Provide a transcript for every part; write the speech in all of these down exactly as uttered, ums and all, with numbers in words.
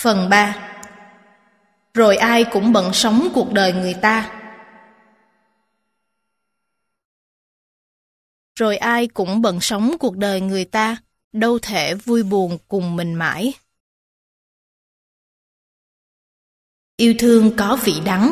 Phần ba. Rồi ai cũng bận sống cuộc đời người ta. Rồi ai cũng bận sống cuộc đời người ta, đâu thể vui buồn cùng mình mãi. Yêu thương có vị đắng.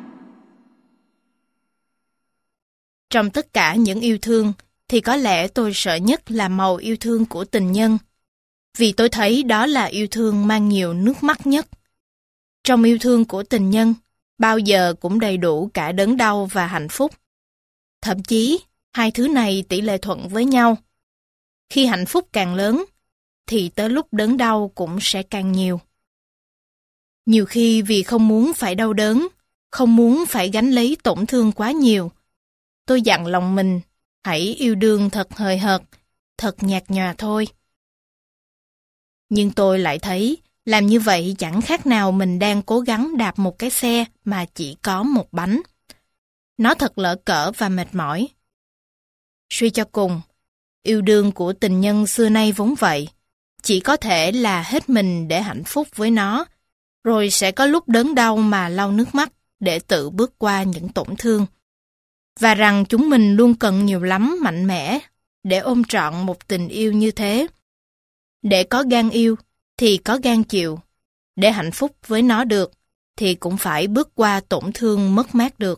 Trong tất cả những yêu thương, thì có lẽ tôi sợ nhất là màu yêu thương của tình nhân. Vì tôi thấy đó là yêu thương mang nhiều nước mắt nhất. Trong yêu thương của tình nhân, bao giờ cũng đầy đủ cả đớn đau và hạnh phúc. Thậm chí, hai thứ này tỷ lệ thuận với nhau. Khi hạnh phúc càng lớn, thì tới lúc đớn đau cũng sẽ càng nhiều. Nhiều khi vì không muốn phải đau đớn, không muốn phải gánh lấy tổn thương quá nhiều, tôi dặn lòng mình, hãy yêu đương thật hời hợt, thật nhạt nhòa thôi. Nhưng tôi lại thấy, làm như vậy chẳng khác nào mình đang cố gắng đạp một cái xe mà chỉ có một bánh. Nó thật lỡ cỡ và mệt mỏi. Suy cho cùng, yêu đương của tình nhân xưa nay vốn vậy, chỉ có thể là hết mình để hạnh phúc với nó, rồi sẽ có lúc đớn đau mà lau nước mắt để tự bước qua những tổn thương. Và rằng chúng mình luôn cần nhiều lắm mạnh mẽ để ôm trọn một tình yêu như thế. Để có gan yêu thì có gan chịu, để hạnh phúc với nó được thì cũng phải bước qua tổn thương mất mát được.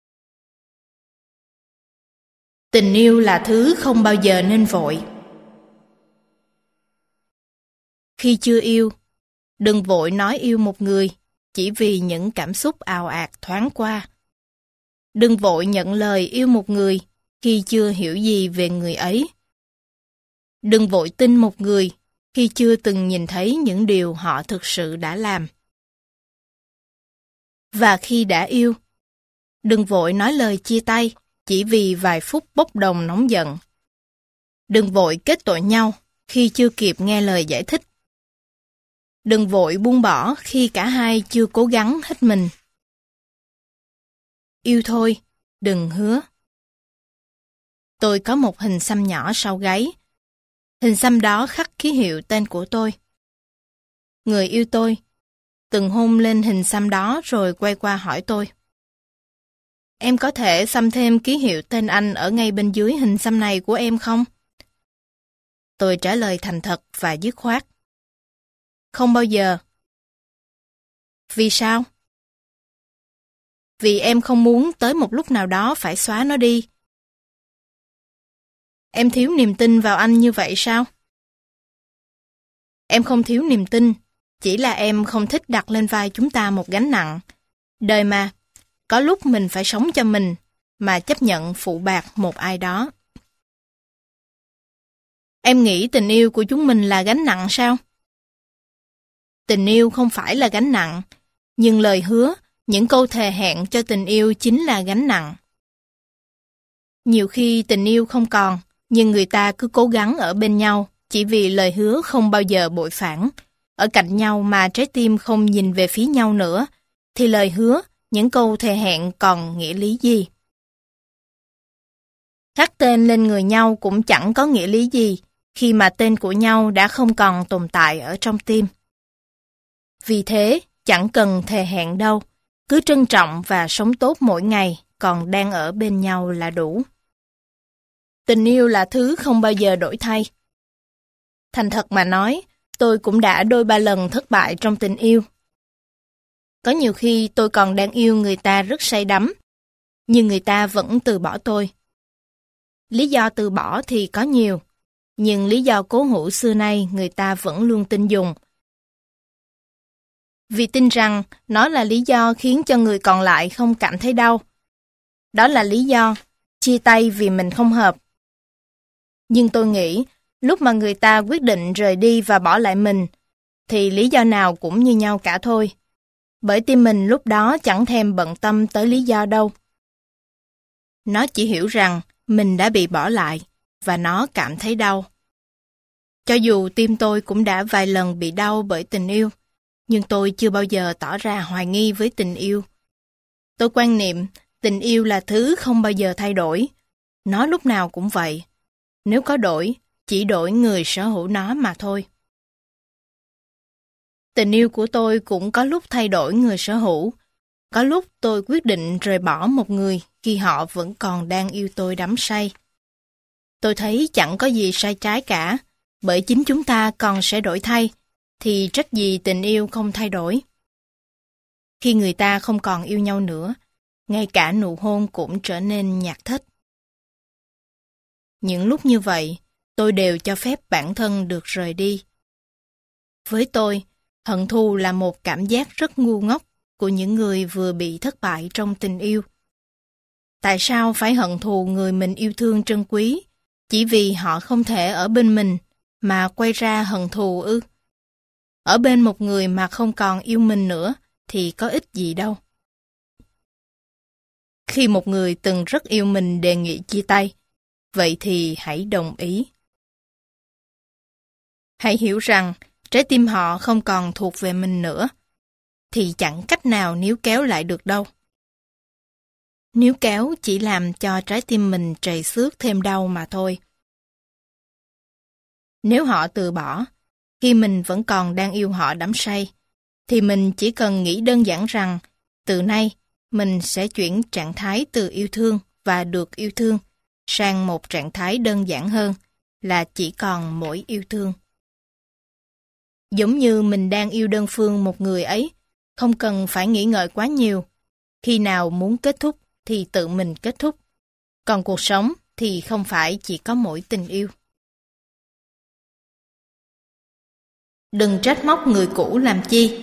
Tình yêu là thứ không bao giờ nên vội. Khi chưa yêu, đừng vội nói yêu một người chỉ vì những cảm xúc ào ạt thoáng qua. Đừng vội nhận lời yêu một người khi chưa hiểu gì về người ấy. Đừng vội tin một người khi chưa từng nhìn thấy những điều họ thực sự đã làm. Và khi đã yêu, đừng vội nói lời chia tay chỉ vì vài phút bốc đồng nóng giận. Đừng vội kết tội nhau khi chưa kịp nghe lời giải thích. Đừng vội buông bỏ khi cả hai chưa cố gắng hết mình. Yêu thôi, đừng hứa. Tôi có một hình xăm nhỏ sau gáy. Hình xăm đó khắc ký hiệu tên của tôi. Người yêu tôi từng hôn lên hình xăm đó rồi quay qua hỏi tôi: "Em có thể xăm thêm ký hiệu tên anh ở ngay bên dưới hình xăm này của em không?" Tôi trả lời thành thật và dứt khoát: "Không bao giờ." Vì sao? Vì em không muốn tới một lúc nào đó phải xóa nó đi. Em thiếu niềm tin vào anh như vậy sao? Em không thiếu niềm tin, chỉ là em không thích đặt lên vai chúng ta một gánh nặng. Đời mà, có lúc mình phải sống cho mình, mà chấp nhận phụ bạc một ai đó. Em nghĩ tình yêu của chúng mình là gánh nặng sao? Tình yêu không phải là gánh nặng, nhưng lời hứa, những câu thề hẹn cho tình yêu chính là gánh nặng. Nhiều khi tình yêu không còn, nhưng người ta cứ cố gắng ở bên nhau chỉ vì lời hứa không bao giờ bội phản. Ở cạnh nhau mà trái tim không nhìn về phía nhau nữa, thì lời hứa, những câu thề hẹn còn nghĩa lý gì? Khắc tên lên người nhau cũng chẳng có nghĩa lý gì, khi mà tên của nhau đã không còn tồn tại ở trong tim. Vì thế, chẳng cần thề hẹn đâu, cứ trân trọng và sống tốt mỗi ngày còn đang ở bên nhau là đủ. Tình yêu là thứ không bao giờ đổi thay. Thành thật mà nói, tôi cũng đã đôi ba lần thất bại trong tình yêu. Có nhiều khi tôi còn đang yêu người ta rất say đắm, nhưng người ta vẫn từ bỏ tôi. Lý do từ bỏ thì có nhiều, nhưng lý do cố hữu xưa nay người ta vẫn luôn tin dùng. Vì tin rằng nó là lý do khiến cho người còn lại không cảm thấy đau. Đó là lý do chia tay vì mình không hợp. Nhưng tôi nghĩ, lúc mà người ta quyết định rời đi và bỏ lại mình, thì lý do nào cũng như nhau cả thôi. Bởi tim mình lúc đó chẳng thèm bận tâm tới lý do đâu. Nó chỉ hiểu rằng mình đã bị bỏ lại, và nó cảm thấy đau. Cho dù tim tôi cũng đã vài lần bị đau bởi tình yêu, nhưng tôi chưa bao giờ tỏ ra hoài nghi với tình yêu. Tôi quan niệm tình yêu là thứ không bao giờ thay đổi. Nó lúc nào cũng vậy. Nếu có đổi, chỉ đổi người sở hữu nó mà thôi. Tình yêu của tôi cũng có lúc thay đổi người sở hữu. Có lúc tôi quyết định rời bỏ một người khi họ vẫn còn đang yêu tôi đắm say. Tôi thấy chẳng có gì sai trái cả, bởi chính chúng ta còn sẽ đổi thay, thì trách gì tình yêu không thay đổi. Khi người ta không còn yêu nhau nữa, ngay cả nụ hôn cũng trở nên nhạt thết. Những lúc như vậy, tôi đều cho phép bản thân được rời đi. Với tôi, hận thù là một cảm giác rất ngu ngốc của những người vừa bị thất bại trong tình yêu. Tại sao phải hận thù người mình yêu thương trân quý, chỉ vì họ không thể ở bên mình, mà quay ra hận thù ư? Ở bên một người mà không còn yêu mình nữa, thì có ích gì đâu. Khi một người từng rất yêu mình đề nghị chia tay, vậy thì hãy đồng ý. Hãy hiểu rằng, trái tim họ không còn thuộc về mình nữa, thì chẳng cách nào níu kéo lại được đâu. Níu kéo chỉ làm cho trái tim mình trầy xước thêm đau mà thôi. Nếu họ từ bỏ, khi mình vẫn còn đang yêu họ đắm say, thì mình chỉ cần nghĩ đơn giản rằng, từ nay, mình sẽ chuyển trạng thái từ yêu thương và được yêu thương sang một trạng thái đơn giản hơn, là chỉ còn mỗi yêu thương. Giống như mình đang yêu đơn phương một người ấy, không cần phải nghĩ ngợi quá nhiều. Khi nào muốn kết thúc thì tự mình kết thúc. Còn cuộc sống thì không phải chỉ có mỗi tình yêu. Đừng trách móc người cũ làm chi.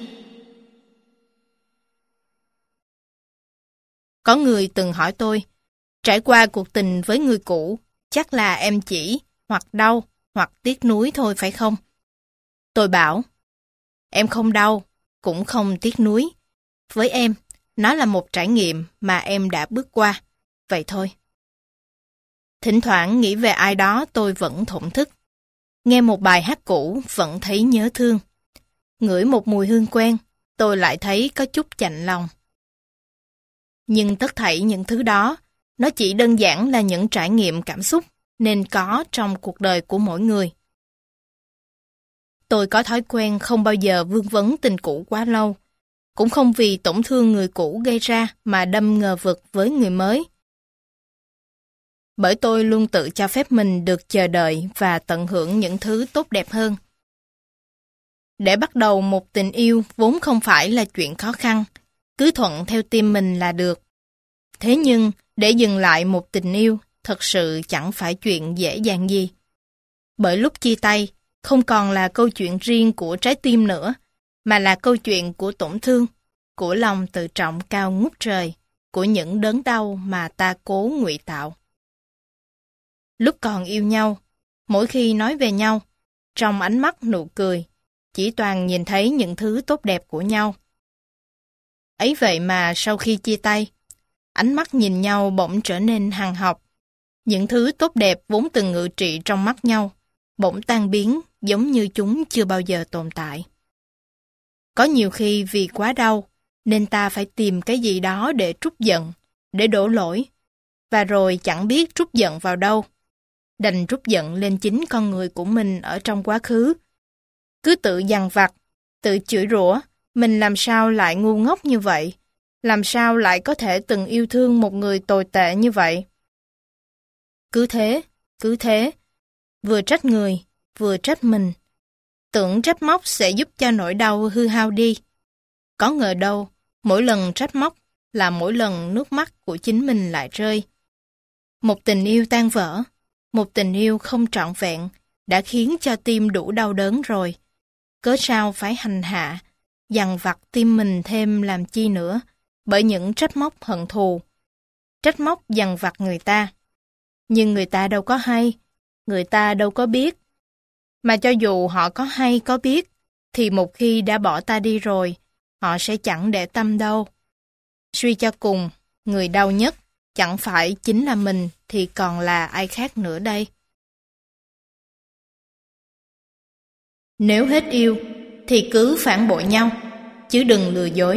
Có người từng hỏi tôi, trải qua cuộc tình với người cũ, chắc là em chỉ hoặc đau hoặc tiếc nuối thôi phải không? Tôi bảo, em không đau, cũng không tiếc nuối. Với em, nó là một trải nghiệm mà em đã bước qua, vậy thôi. Thỉnh thoảng nghĩ về ai đó tôi vẫn thổn thức. Nghe một bài hát cũ vẫn thấy nhớ thương. Ngửi một mùi hương quen, tôi lại thấy có chút chạnh lòng. Nhưng tất thảy những thứ đó, nó chỉ đơn giản là những trải nghiệm cảm xúc nên có trong cuộc đời của mỗi người. Tôi có thói quen không bao giờ vương vấn tình cũ quá lâu, cũng không vì tổn thương người cũ gây ra mà đâm ngờ vực với người mới. Bởi tôi luôn tự cho phép mình được chờ đợi và tận hưởng những thứ tốt đẹp hơn. Để bắt đầu một tình yêu vốn không phải là chuyện khó khăn, cứ thuận theo tim mình là được. Thế nhưng, để dừng lại một tình yêu thật sự chẳng phải chuyện dễ dàng gì. Bởi lúc chia tay, không còn là câu chuyện riêng của trái tim nữa, mà là câu chuyện của tổn thương, của lòng tự trọng cao ngút trời, của những đớn đau mà ta cố ngụy tạo. Lúc còn yêu nhau, mỗi khi nói về nhau, trong ánh mắt nụ cười, chỉ toàn nhìn thấy những thứ tốt đẹp của nhau. Ấy vậy mà sau khi chia tay, ánh mắt nhìn nhau bỗng trở nên hằn học. Những thứ tốt đẹp vốn từng ngự trị trong mắt nhau, bỗng tan biến giống như chúng chưa bao giờ tồn tại. Có nhiều khi vì quá đau, nên ta phải tìm cái gì đó để trút giận, để đổ lỗi, và rồi chẳng biết trút giận vào đâu. Đành trút giận lên chính con người của mình ở trong quá khứ. Cứ tự dằn vặt, tự chửi rủa, mình làm sao lại ngu ngốc như vậy? Làm sao lại có thể từng yêu thương một người tồi tệ như vậy? Cứ thế, cứ thế, vừa trách người, vừa trách mình. Tưởng trách móc sẽ giúp cho nỗi đau hư hao đi. Có ngờ đâu, mỗi lần trách móc là mỗi lần nước mắt của chính mình lại rơi. Một tình yêu tan vỡ, một tình yêu không trọn vẹn đã khiến cho tim đủ đau đớn rồi. Cớ sao phải hành hạ, dằn vặt tim mình thêm làm chi nữa, bởi những trách móc hận thù. Trách móc dằn vặt người ta. Nhưng người ta đâu có hay, người ta đâu có biết. Mà cho dù họ có hay có biết, thì một khi đã bỏ ta đi rồi, họ sẽ chẳng để tâm đâu. Suy cho cùng, người đau nhất chẳng phải chính là mình thì còn là ai khác nữa đây. Nếu hết yêu, thì cứ phản bội nhau, chứ đừng lừa dối.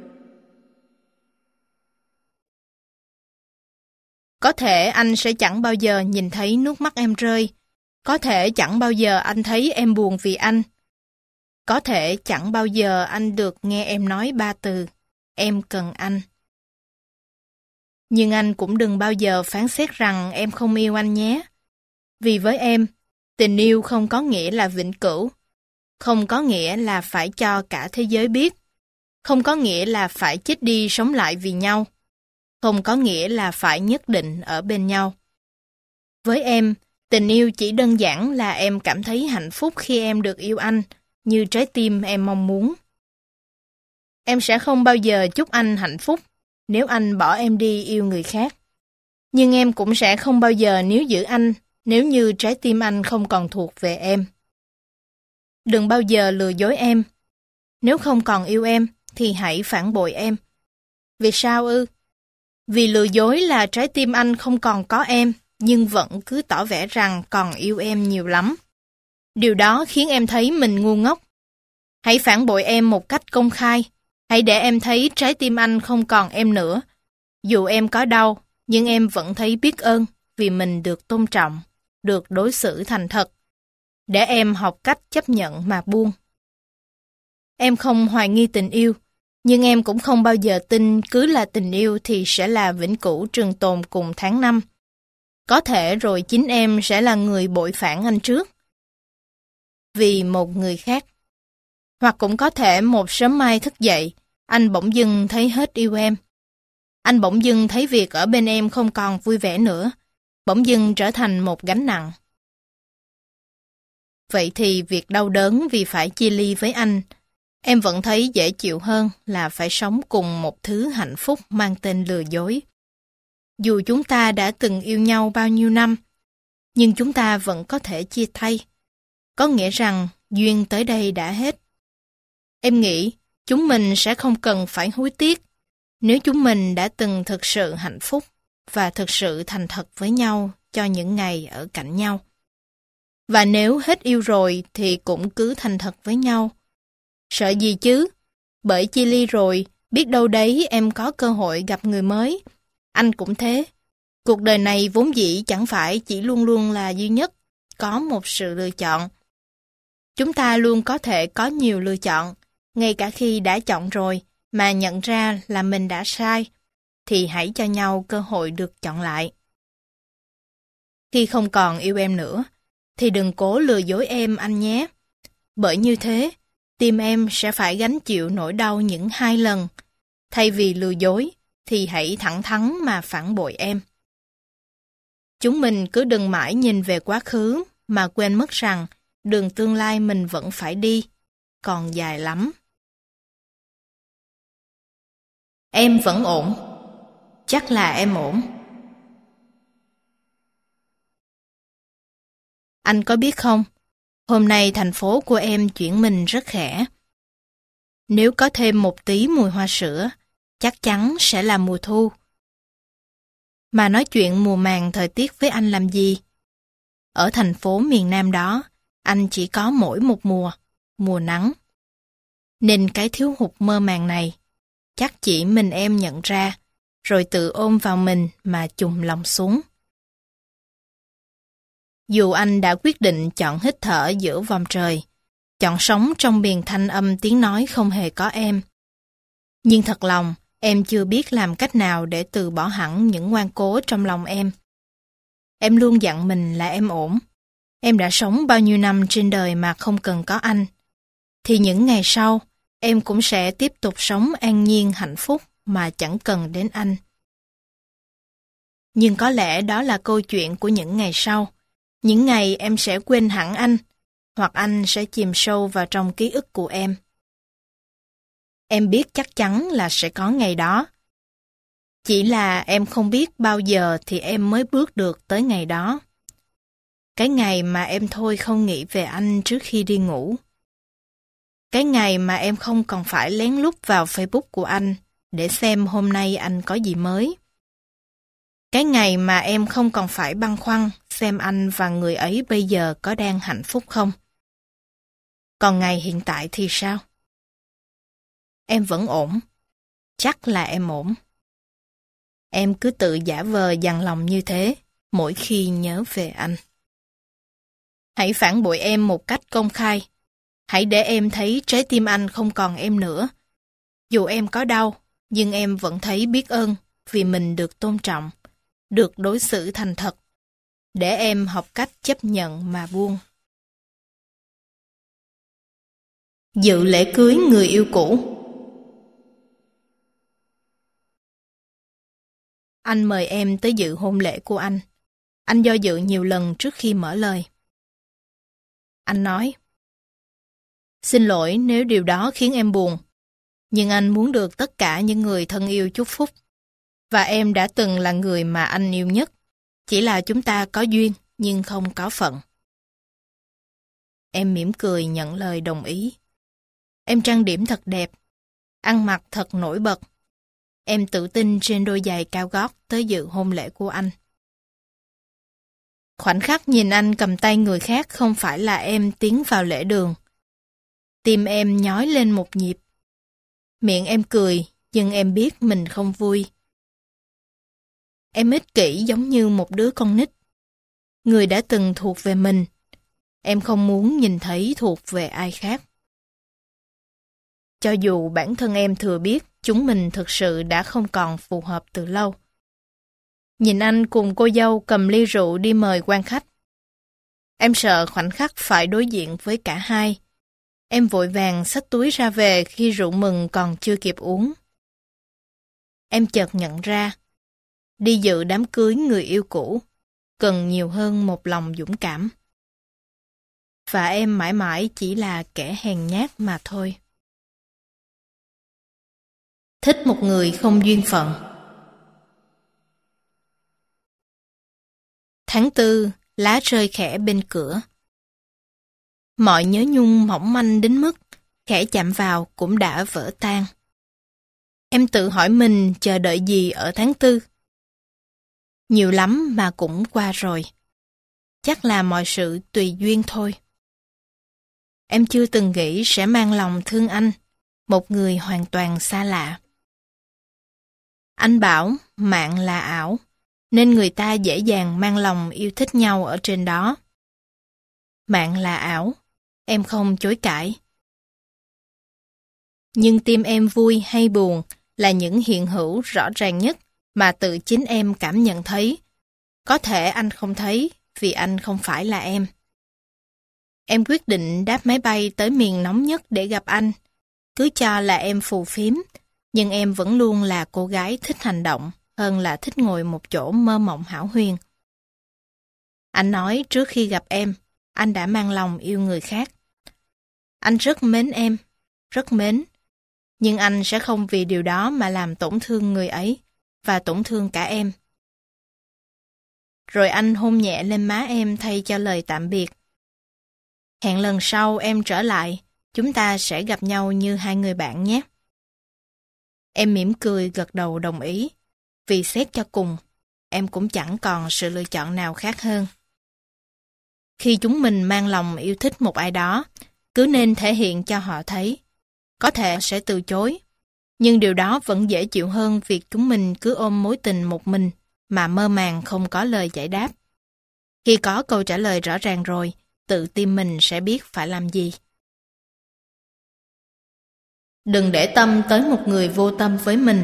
Có thể anh sẽ chẳng bao giờ nhìn thấy nước mắt em rơi. Có thể chẳng bao giờ anh thấy em buồn vì anh. Có thể chẳng bao giờ anh được nghe em nói ba từ, em cần anh. Nhưng anh cũng đừng bao giờ phán xét rằng em không yêu anh nhé. Vì với em, tình yêu không có nghĩa là vĩnh cửu, không có nghĩa là phải cho cả thế giới biết, không có nghĩa là phải chết đi sống lại vì nhau, không có nghĩa là phải nhất định ở bên nhau. Với em, tình yêu chỉ đơn giản là em cảm thấy hạnh phúc khi em được yêu anh, như trái tim em mong muốn. Em sẽ không bao giờ chúc anh hạnh phúc nếu anh bỏ em đi yêu người khác. Nhưng em cũng sẽ không bao giờ níu giữ anh nếu như trái tim anh không còn thuộc về em. Đừng bao giờ lừa dối em. Nếu không còn yêu em, thì hãy phản bội em. Vì sao ư? Vì lừa dối là trái tim anh không còn có em, nhưng vẫn cứ tỏ vẻ rằng còn yêu em nhiều lắm. Điều đó khiến em thấy mình ngu ngốc. Hãy phản bội em một cách công khai. Hãy để em thấy trái tim anh không còn em nữa. Dù em có đau, nhưng em vẫn thấy biết ơn vì mình được tôn trọng, được đối xử thành thật. Để em học cách chấp nhận mà buông. Em không hoài nghi tình yêu, nhưng em cũng không bao giờ tin cứ là tình yêu thì sẽ là vĩnh cửu trường tồn cùng tháng năm. Có thể rồi chính em sẽ là người bội phản anh trước. Vì một người khác. Hoặc cũng có thể một sớm mai thức dậy, anh bỗng dưng thấy hết yêu em. Anh bỗng dưng thấy việc ở bên em không còn vui vẻ nữa, bỗng dưng trở thành một gánh nặng. Vậy thì việc đau đớn vì phải chia ly với anh, em vẫn thấy dễ chịu hơn là phải sống cùng một thứ hạnh phúc mang tên lừa dối. Dù chúng ta đã từng yêu nhau bao nhiêu năm, nhưng chúng ta vẫn có thể chia tay. Có nghĩa rằng duyên tới đây đã hết. Em nghĩ chúng mình sẽ không cần phải hối tiếc nếu chúng mình đã từng thực sự hạnh phúc và thực sự thành thật với nhau cho những ngày ở cạnh nhau. Và nếu hết yêu rồi thì cũng cứ thành thật với nhau. Sợ gì chứ? Bởi chia ly rồi, biết đâu đấy em có cơ hội gặp người mới. Anh cũng thế. Cuộc đời này vốn dĩ chẳng phải chỉ luôn luôn là duy nhất, có một sự lựa chọn. Chúng ta luôn có thể có nhiều lựa chọn, ngay cả khi đã chọn rồi mà nhận ra là mình đã sai, thì hãy cho nhau cơ hội được chọn lại. Khi không còn yêu em nữa, thì đừng cố lừa dối em anh nhé. Bởi như thế, tim em sẽ phải gánh chịu nỗi đau những hai lần. Thay vì lừa dối, thì hãy thẳng thắn mà phản bội em. Chúng mình cứ đừng mãi nhìn về quá khứ mà quên mất rằng đường tương lai mình vẫn phải đi, còn dài lắm. Em vẫn ổn. Chắc là em ổn. Anh có biết không, hôm nay thành phố của em chuyển mình rất khẽ. Nếu có thêm một tí mùi hoa sữa, chắc chắn sẽ là mùa thu. Mà nói chuyện mùa màng thời tiết với anh làm gì? Ở thành phố miền Nam đó, anh chỉ có mỗi một mùa, mùa nắng. Nên cái thiếu hụt mơ màng này, chắc chỉ mình em nhận ra, rồi tự ôm vào mình mà chùm lòng xuống. Dù anh đã quyết định chọn hít thở giữa vòng trời, chọn sống trong miền thanh âm tiếng nói không hề có em. Nhưng thật lòng, em chưa biết làm cách nào để từ bỏ hẳn những ngoan cố trong lòng em. Em luôn dặn mình là em ổn. Em đã sống bao nhiêu năm trên đời mà không cần có anh. Thì những ngày sau, em cũng sẽ tiếp tục sống an nhiên hạnh phúc mà chẳng cần đến anh. Nhưng có lẽ đó là câu chuyện của những ngày sau. Những ngày em sẽ quên hẳn anh, hoặc anh sẽ chìm sâu vào trong ký ức của em. Em biết chắc chắn là sẽ có ngày đó. Chỉ là em không biết bao giờ thì em mới bước được tới ngày đó. Cái ngày mà em thôi không nghĩ về anh trước khi đi ngủ. Cái ngày mà em không còn phải lén lút vào Facebook của anh để xem hôm nay anh có gì mới. Cái ngày mà em không còn phải băn khoăn xem anh và người ấy bây giờ có đang hạnh phúc không. Còn ngày hiện tại thì sao? Em vẫn ổn. Chắc là em ổn. Em cứ tự giả vờ dằn lòng như thế mỗi khi nhớ về anh. Hãy phản bội em một cách công khai. Hãy để em thấy trái tim anh không còn em nữa. Dù em có đau, nhưng em vẫn thấy biết ơn vì mình được tôn trọng, được đối xử thành thật. Để em học cách chấp nhận mà buông. Dự lễ cưới người yêu cũ. Anh mời em tới dự hôn lễ của anh. Anh do dự nhiều lần trước khi mở lời. Anh nói, xin lỗi nếu điều đó khiến em buồn, nhưng anh muốn được tất cả những người thân yêu chúc phúc. Và em đã từng là người mà anh yêu nhất. Chỉ là chúng ta có duyên, nhưng không có phận. Em mỉm cười nhận lời đồng ý. Em trang điểm thật đẹp, ăn mặc thật nổi bật. Em tự tin trên đôi giày cao gót tới dự hôn lễ của anh. Khoảnh khắc nhìn anh cầm tay người khác không phải là em tiến vào lễ đường. Tim em nhói lên một nhịp. Miệng em cười, nhưng em biết mình không vui. Em ích kỷ giống như một đứa con nít. Người đã từng thuộc về mình. Em không muốn nhìn thấy thuộc về ai khác. Cho dù bản thân em thừa biết chúng mình thực sự đã không còn phù hợp từ lâu. Nhìn anh cùng cô dâu cầm ly rượu đi mời quan khách. Em sợ khoảnh khắc phải đối diện với cả hai. Em vội vàng xách túi ra về khi rượu mừng còn chưa kịp uống. Em chợt nhận ra, đi dự đám cưới người yêu cũ cần nhiều hơn một lòng dũng cảm. Và em mãi mãi chỉ là kẻ hèn nhát mà thôi. Thích một người không duyên phận. Tháng tư, lá rơi khẽ bên cửa. Mọi nhớ nhung mỏng manh đến mức khẽ chạm vào cũng đã vỡ tan. Em tự hỏi mình chờ đợi gì ở tháng tư. Nhiều lắm mà cũng qua rồi. Chắc là mọi sự tùy duyên thôi. Em chưa từng nghĩ sẽ mang lòng thương anh, một người hoàn toàn xa lạ. Anh bảo mạng là ảo, nên người ta dễ dàng mang lòng yêu thích nhau ở trên đó. Mạng là ảo, em không chối cãi. Nhưng tim em vui hay buồn là những hiện hữu rõ ràng nhất mà tự chính em cảm nhận thấy. Có thể anh không thấy vì anh không phải là em. Em quyết định đáp máy bay tới miền nóng nhất để gặp anh. Cứ cho là em phù phiếm, nhưng em vẫn luôn là cô gái thích hành động hơn là thích ngồi một chỗ mơ mộng hão huyền. Anh nói trước khi gặp em, anh đã mang lòng yêu người khác. Anh rất mến em, rất mến. Nhưng anh sẽ không vì điều đó mà làm tổn thương người ấy và tổn thương cả em. Rồi anh hôn nhẹ lên má em thay cho lời tạm biệt. Hẹn lần sau em trở lại, chúng ta sẽ gặp nhau như hai người bạn nhé. Em mỉm cười gật đầu đồng ý, vì xét cho cùng, em cũng chẳng còn sự lựa chọn nào khác hơn. Khi chúng mình mang lòng yêu thích một ai đó, cứ nên thể hiện cho họ thấy. Có thể sẽ từ chối, nhưng điều đó vẫn dễ chịu hơn việc chúng mình cứ ôm mối tình một mình mà mơ màng không có lời giải đáp. Khi có câu trả lời rõ ràng rồi, tự tim mình sẽ biết phải làm gì. Đừng để tâm tới một người vô tâm với mình.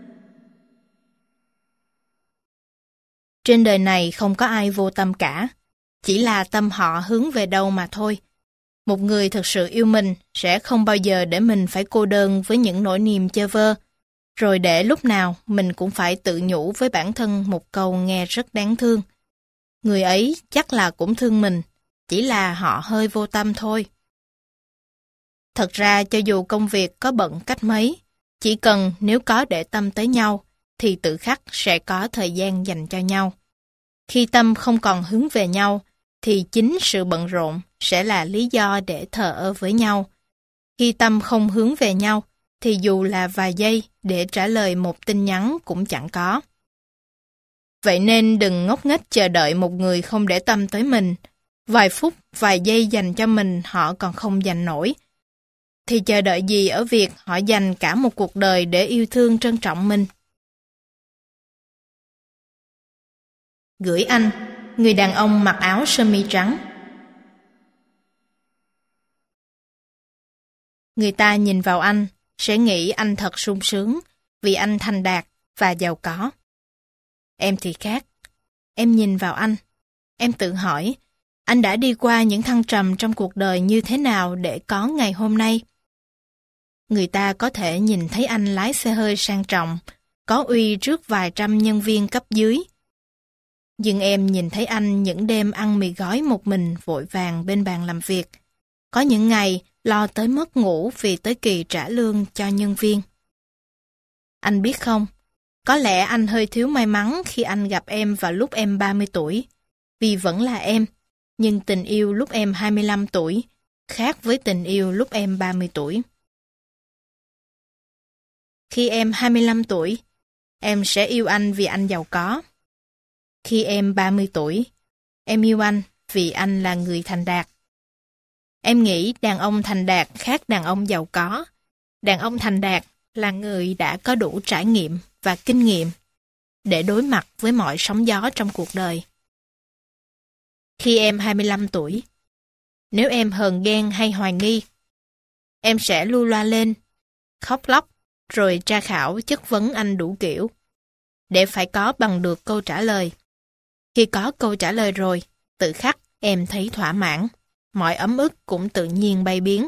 Trên đời này không có ai vô tâm cả, chỉ là tâm họ hướng về đâu mà thôi. Một người thực sự yêu mình sẽ không bao giờ để mình phải cô đơn với những nỗi niềm chơ vơ, rồi để lúc nào mình cũng phải tự nhủ với bản thân một câu nghe rất đáng thương. Người ấy chắc là cũng thương mình, chỉ là họ hơi vô tâm thôi. Thật ra cho dù công việc có bận cách mấy, chỉ cần nếu có để tâm tới nhau, thì tự khắc sẽ có thời gian dành cho nhau. Khi tâm không còn hướng về nhau, thì chính sự bận rộn sẽ là lý do để thờ ơ với nhau. Khi tâm không hướng về nhau, thì dù là vài giây để trả lời một tin nhắn cũng chẳng có. Vậy nên đừng ngốc nghếch chờ đợi một người không để tâm tới mình. Vài phút, vài giây dành cho mình họ còn không dành nổi. Thì chờ đợi gì ở việc họ dành cả một cuộc đời để yêu thương trân trọng mình. Gửi anh, người đàn ông mặc áo sơ mi trắng. Người ta nhìn vào anh, sẽ nghĩ anh thật sung sướng, vì anh thành đạt và giàu có. Em thì khác. Em nhìn vào anh. Em tự hỏi, anh đã đi qua những thăng trầm trong cuộc đời như thế nào để có ngày hôm nay? Người ta có thể nhìn thấy anh lái xe hơi sang trọng, có uy trước vài trăm nhân viên cấp dưới. Nhưng em nhìn thấy anh những đêm ăn mì gói một mình vội vàng bên bàn làm việc. Có những ngày lo tới mất ngủ vì tới kỳ trả lương cho nhân viên. Anh biết không, có lẽ anh hơi thiếu may mắn khi anh gặp em vào lúc em ba mươi tuổi, vì vẫn là em, nhưng tình yêu lúc em hai mươi lăm tuổi khác với tình yêu lúc em ba mươi tuổi. Khi em hai mươi lăm tuổi, em sẽ yêu anh vì anh giàu có. Khi em ba mươi tuổi, em yêu anh vì anh là người thành đạt. Em nghĩ đàn ông thành đạt khác đàn ông giàu có. Đàn ông thành đạt là người đã có đủ trải nghiệm và kinh nghiệm để đối mặt với mọi sóng gió trong cuộc đời. Khi em hai mươi lăm tuổi, nếu em hờn ghen hay hoài nghi, em sẽ lu loa lên, khóc lóc, rồi tra khảo chất vấn anh đủ kiểu, để phải có bằng được câu trả lời. Khi có câu trả lời rồi, tự khắc em thấy thỏa mãn, mọi ấm ức cũng tự nhiên bay biến.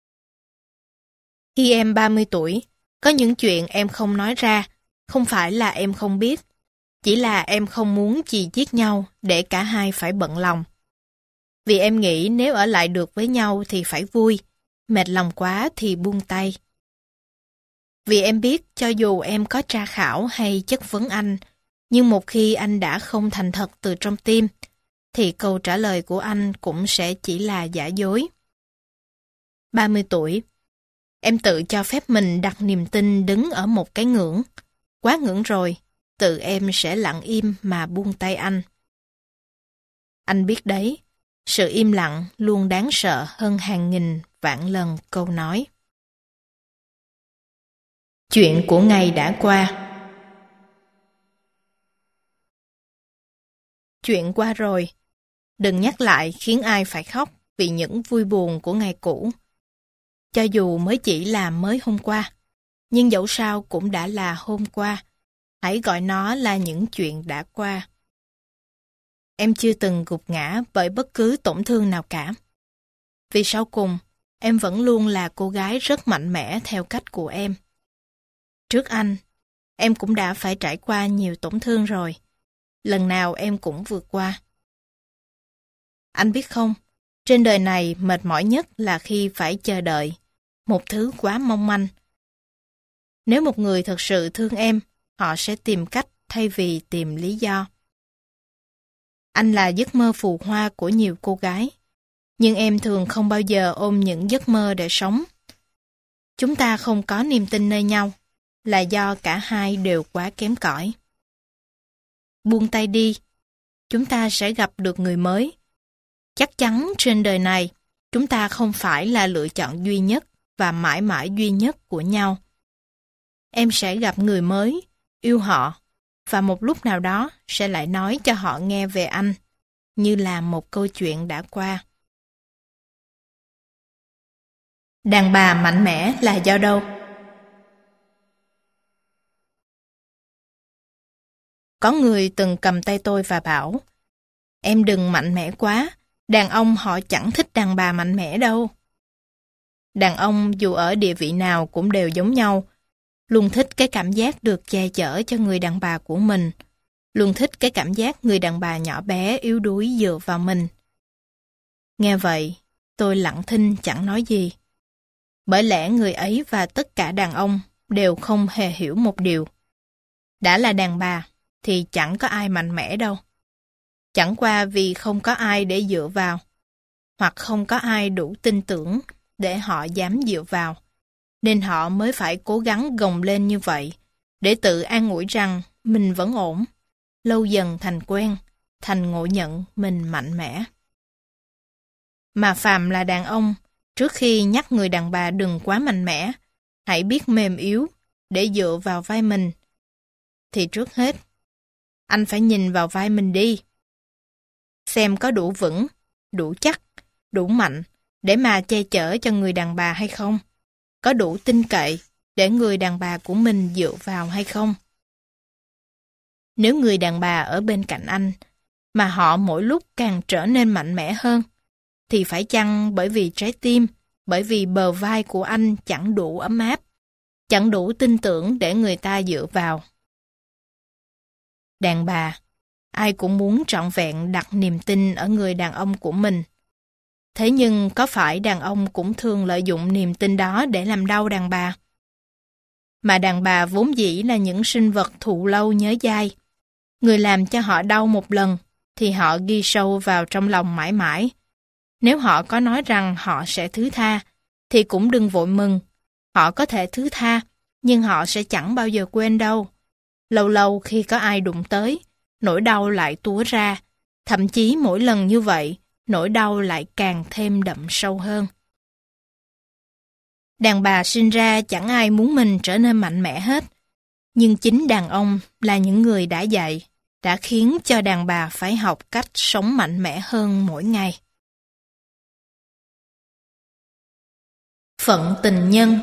Khi em ba mươi tuổi, có những chuyện em không nói ra, không phải là em không biết, chỉ là em không muốn chì chiết nhau để cả hai phải bận lòng. Vì em nghĩ nếu ở lại được với nhau thì phải vui, mệt lòng quá thì buông tay. Vì em biết cho dù em có tra khảo hay chất vấn anh, nhưng một khi anh đã không thành thật từ trong tim, thì câu trả lời của anh cũng sẽ chỉ là giả dối. ba mươi tuổi, em tự cho phép mình đặt niềm tin đứng ở một cái ngưỡng. Quá ngưỡng rồi, tự em sẽ lặng im mà buông tay anh. Anh biết đấy, sự im lặng luôn đáng sợ hơn hàng nghìn vạn lần câu nói. Chuyện của ngày đã qua. Chuyện qua rồi. Đừng nhắc lại khiến ai phải khóc vì những vui buồn của ngày cũ. Cho dù mới chỉ là mới hôm qua, nhưng dẫu sao cũng đã là hôm qua. Hãy gọi nó là những chuyện đã qua. Em chưa từng gục ngã bởi bất cứ tổn thương nào cả. Vì sau cùng, em vẫn luôn là cô gái rất mạnh mẽ theo cách của em. Trước anh, em cũng đã phải trải qua nhiều tổn thương rồi. Lần nào em cũng vượt qua. Anh biết không, trên đời này mệt mỏi nhất là khi phải chờ đợi một thứ quá mong manh. Nếu một người thật sự thương em, họ sẽ tìm cách thay vì tìm lý do. Anh là giấc mơ phù hoa của nhiều cô gái, nhưng em thường không bao giờ ôm những giấc mơ để sống. Chúng ta không có niềm tin nơi nhau, là do cả hai đều quá kém cỏi. Buông tay đi, chúng ta sẽ gặp được người mới. Chắc chắn trên đời này, chúng ta không phải là lựa chọn duy nhất và mãi mãi duy nhất của nhau. Em sẽ gặp người mới, yêu họ, và một lúc nào đó sẽ lại nói cho họ nghe về anh, như là một câu chuyện đã qua. Đàn bà mạnh mẽ là do đâu? Có người từng cầm tay tôi và bảo, em đừng mạnh mẽ quá, đàn ông họ chẳng thích đàn bà mạnh mẽ đâu. Đàn ông dù ở địa vị nào cũng đều giống nhau, luôn thích cái cảm giác được che chở cho người đàn bà của mình, luôn thích cái cảm giác người đàn bà nhỏ bé yếu đuối dựa vào mình. Nghe vậy, tôi lặng thinh chẳng nói gì. Bởi lẽ người ấy và tất cả đàn ông đều không hề hiểu một điều. Đã là đàn bà, thì chẳng có ai mạnh mẽ đâu. Chẳng qua vì không có ai để dựa vào, hoặc không có ai đủ tin tưởng để họ dám dựa vào, nên họ mới phải cố gắng gồng lên như vậy, để tự an ủi rằng mình vẫn ổn, lâu dần thành quen, thành ngộ nhận mình mạnh mẽ. Mà phàm là đàn ông, trước khi nhắc người đàn bà đừng quá mạnh mẽ, hãy biết mềm yếu để dựa vào vai mình, thì trước hết, anh phải nhìn vào vai mình đi. Xem có đủ vững, đủ chắc, đủ mạnh để mà che chở cho người đàn bà hay không. có đủ tin cậy để người đàn bà của mình dựa vào hay không? Nếu người đàn bà ở bên cạnh anh, mà họ mỗi lúc càng trở nên mạnh mẽ hơn, thì phải chăng bởi vì trái tim, bởi vì bờ vai của anh chẳng đủ ấm áp, chẳng đủ tin tưởng để người ta dựa vào? Đàn bà, ai cũng muốn trọn vẹn đặt niềm tin ở người đàn ông của mình. Thế nhưng có phải đàn ông cũng thường lợi dụng niềm tin đó để làm đau đàn bà? Mà đàn bà vốn dĩ là những sinh vật thụ lâu nhớ dai. Người làm cho họ đau một lần, thì họ ghi sâu vào trong lòng mãi mãi. Nếu họ có nói rằng họ sẽ thứ tha, thì cũng đừng vội mừng. Họ có thể thứ tha, nhưng họ sẽ chẳng bao giờ quên đâu. Lâu lâu khi có ai đụng tới, nỗi đau lại túa ra. Thậm chí mỗi lần như vậy, nỗi đau lại càng thêm đậm sâu hơn. Đàn bà sinh ra chẳng ai muốn mình trở nên mạnh mẽ hết. Nhưng chính đàn ông là những người đã dạy, đã khiến cho đàn bà phải học cách sống mạnh mẽ hơn mỗi ngày. Phận tình nhân.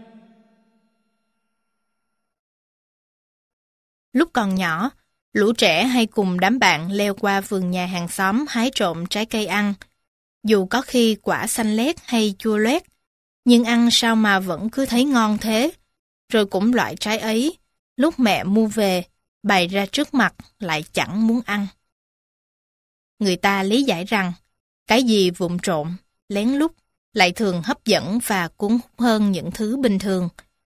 Lúc còn nhỏ, lũ trẻ hay cùng đám bạn leo qua vườn nhà hàng xóm hái trộm trái cây ăn. Dù có khi quả xanh lét hay chua loét, nhưng ăn sao mà vẫn cứ thấy ngon thế. Rồi cũng loại trái ấy, lúc mẹ mua về, bày ra trước mặt lại chẳng muốn ăn. Người ta lý giải rằng, cái gì vụng trộm, lén lút, lại thường hấp dẫn và cuốn hút hơn những thứ bình thường.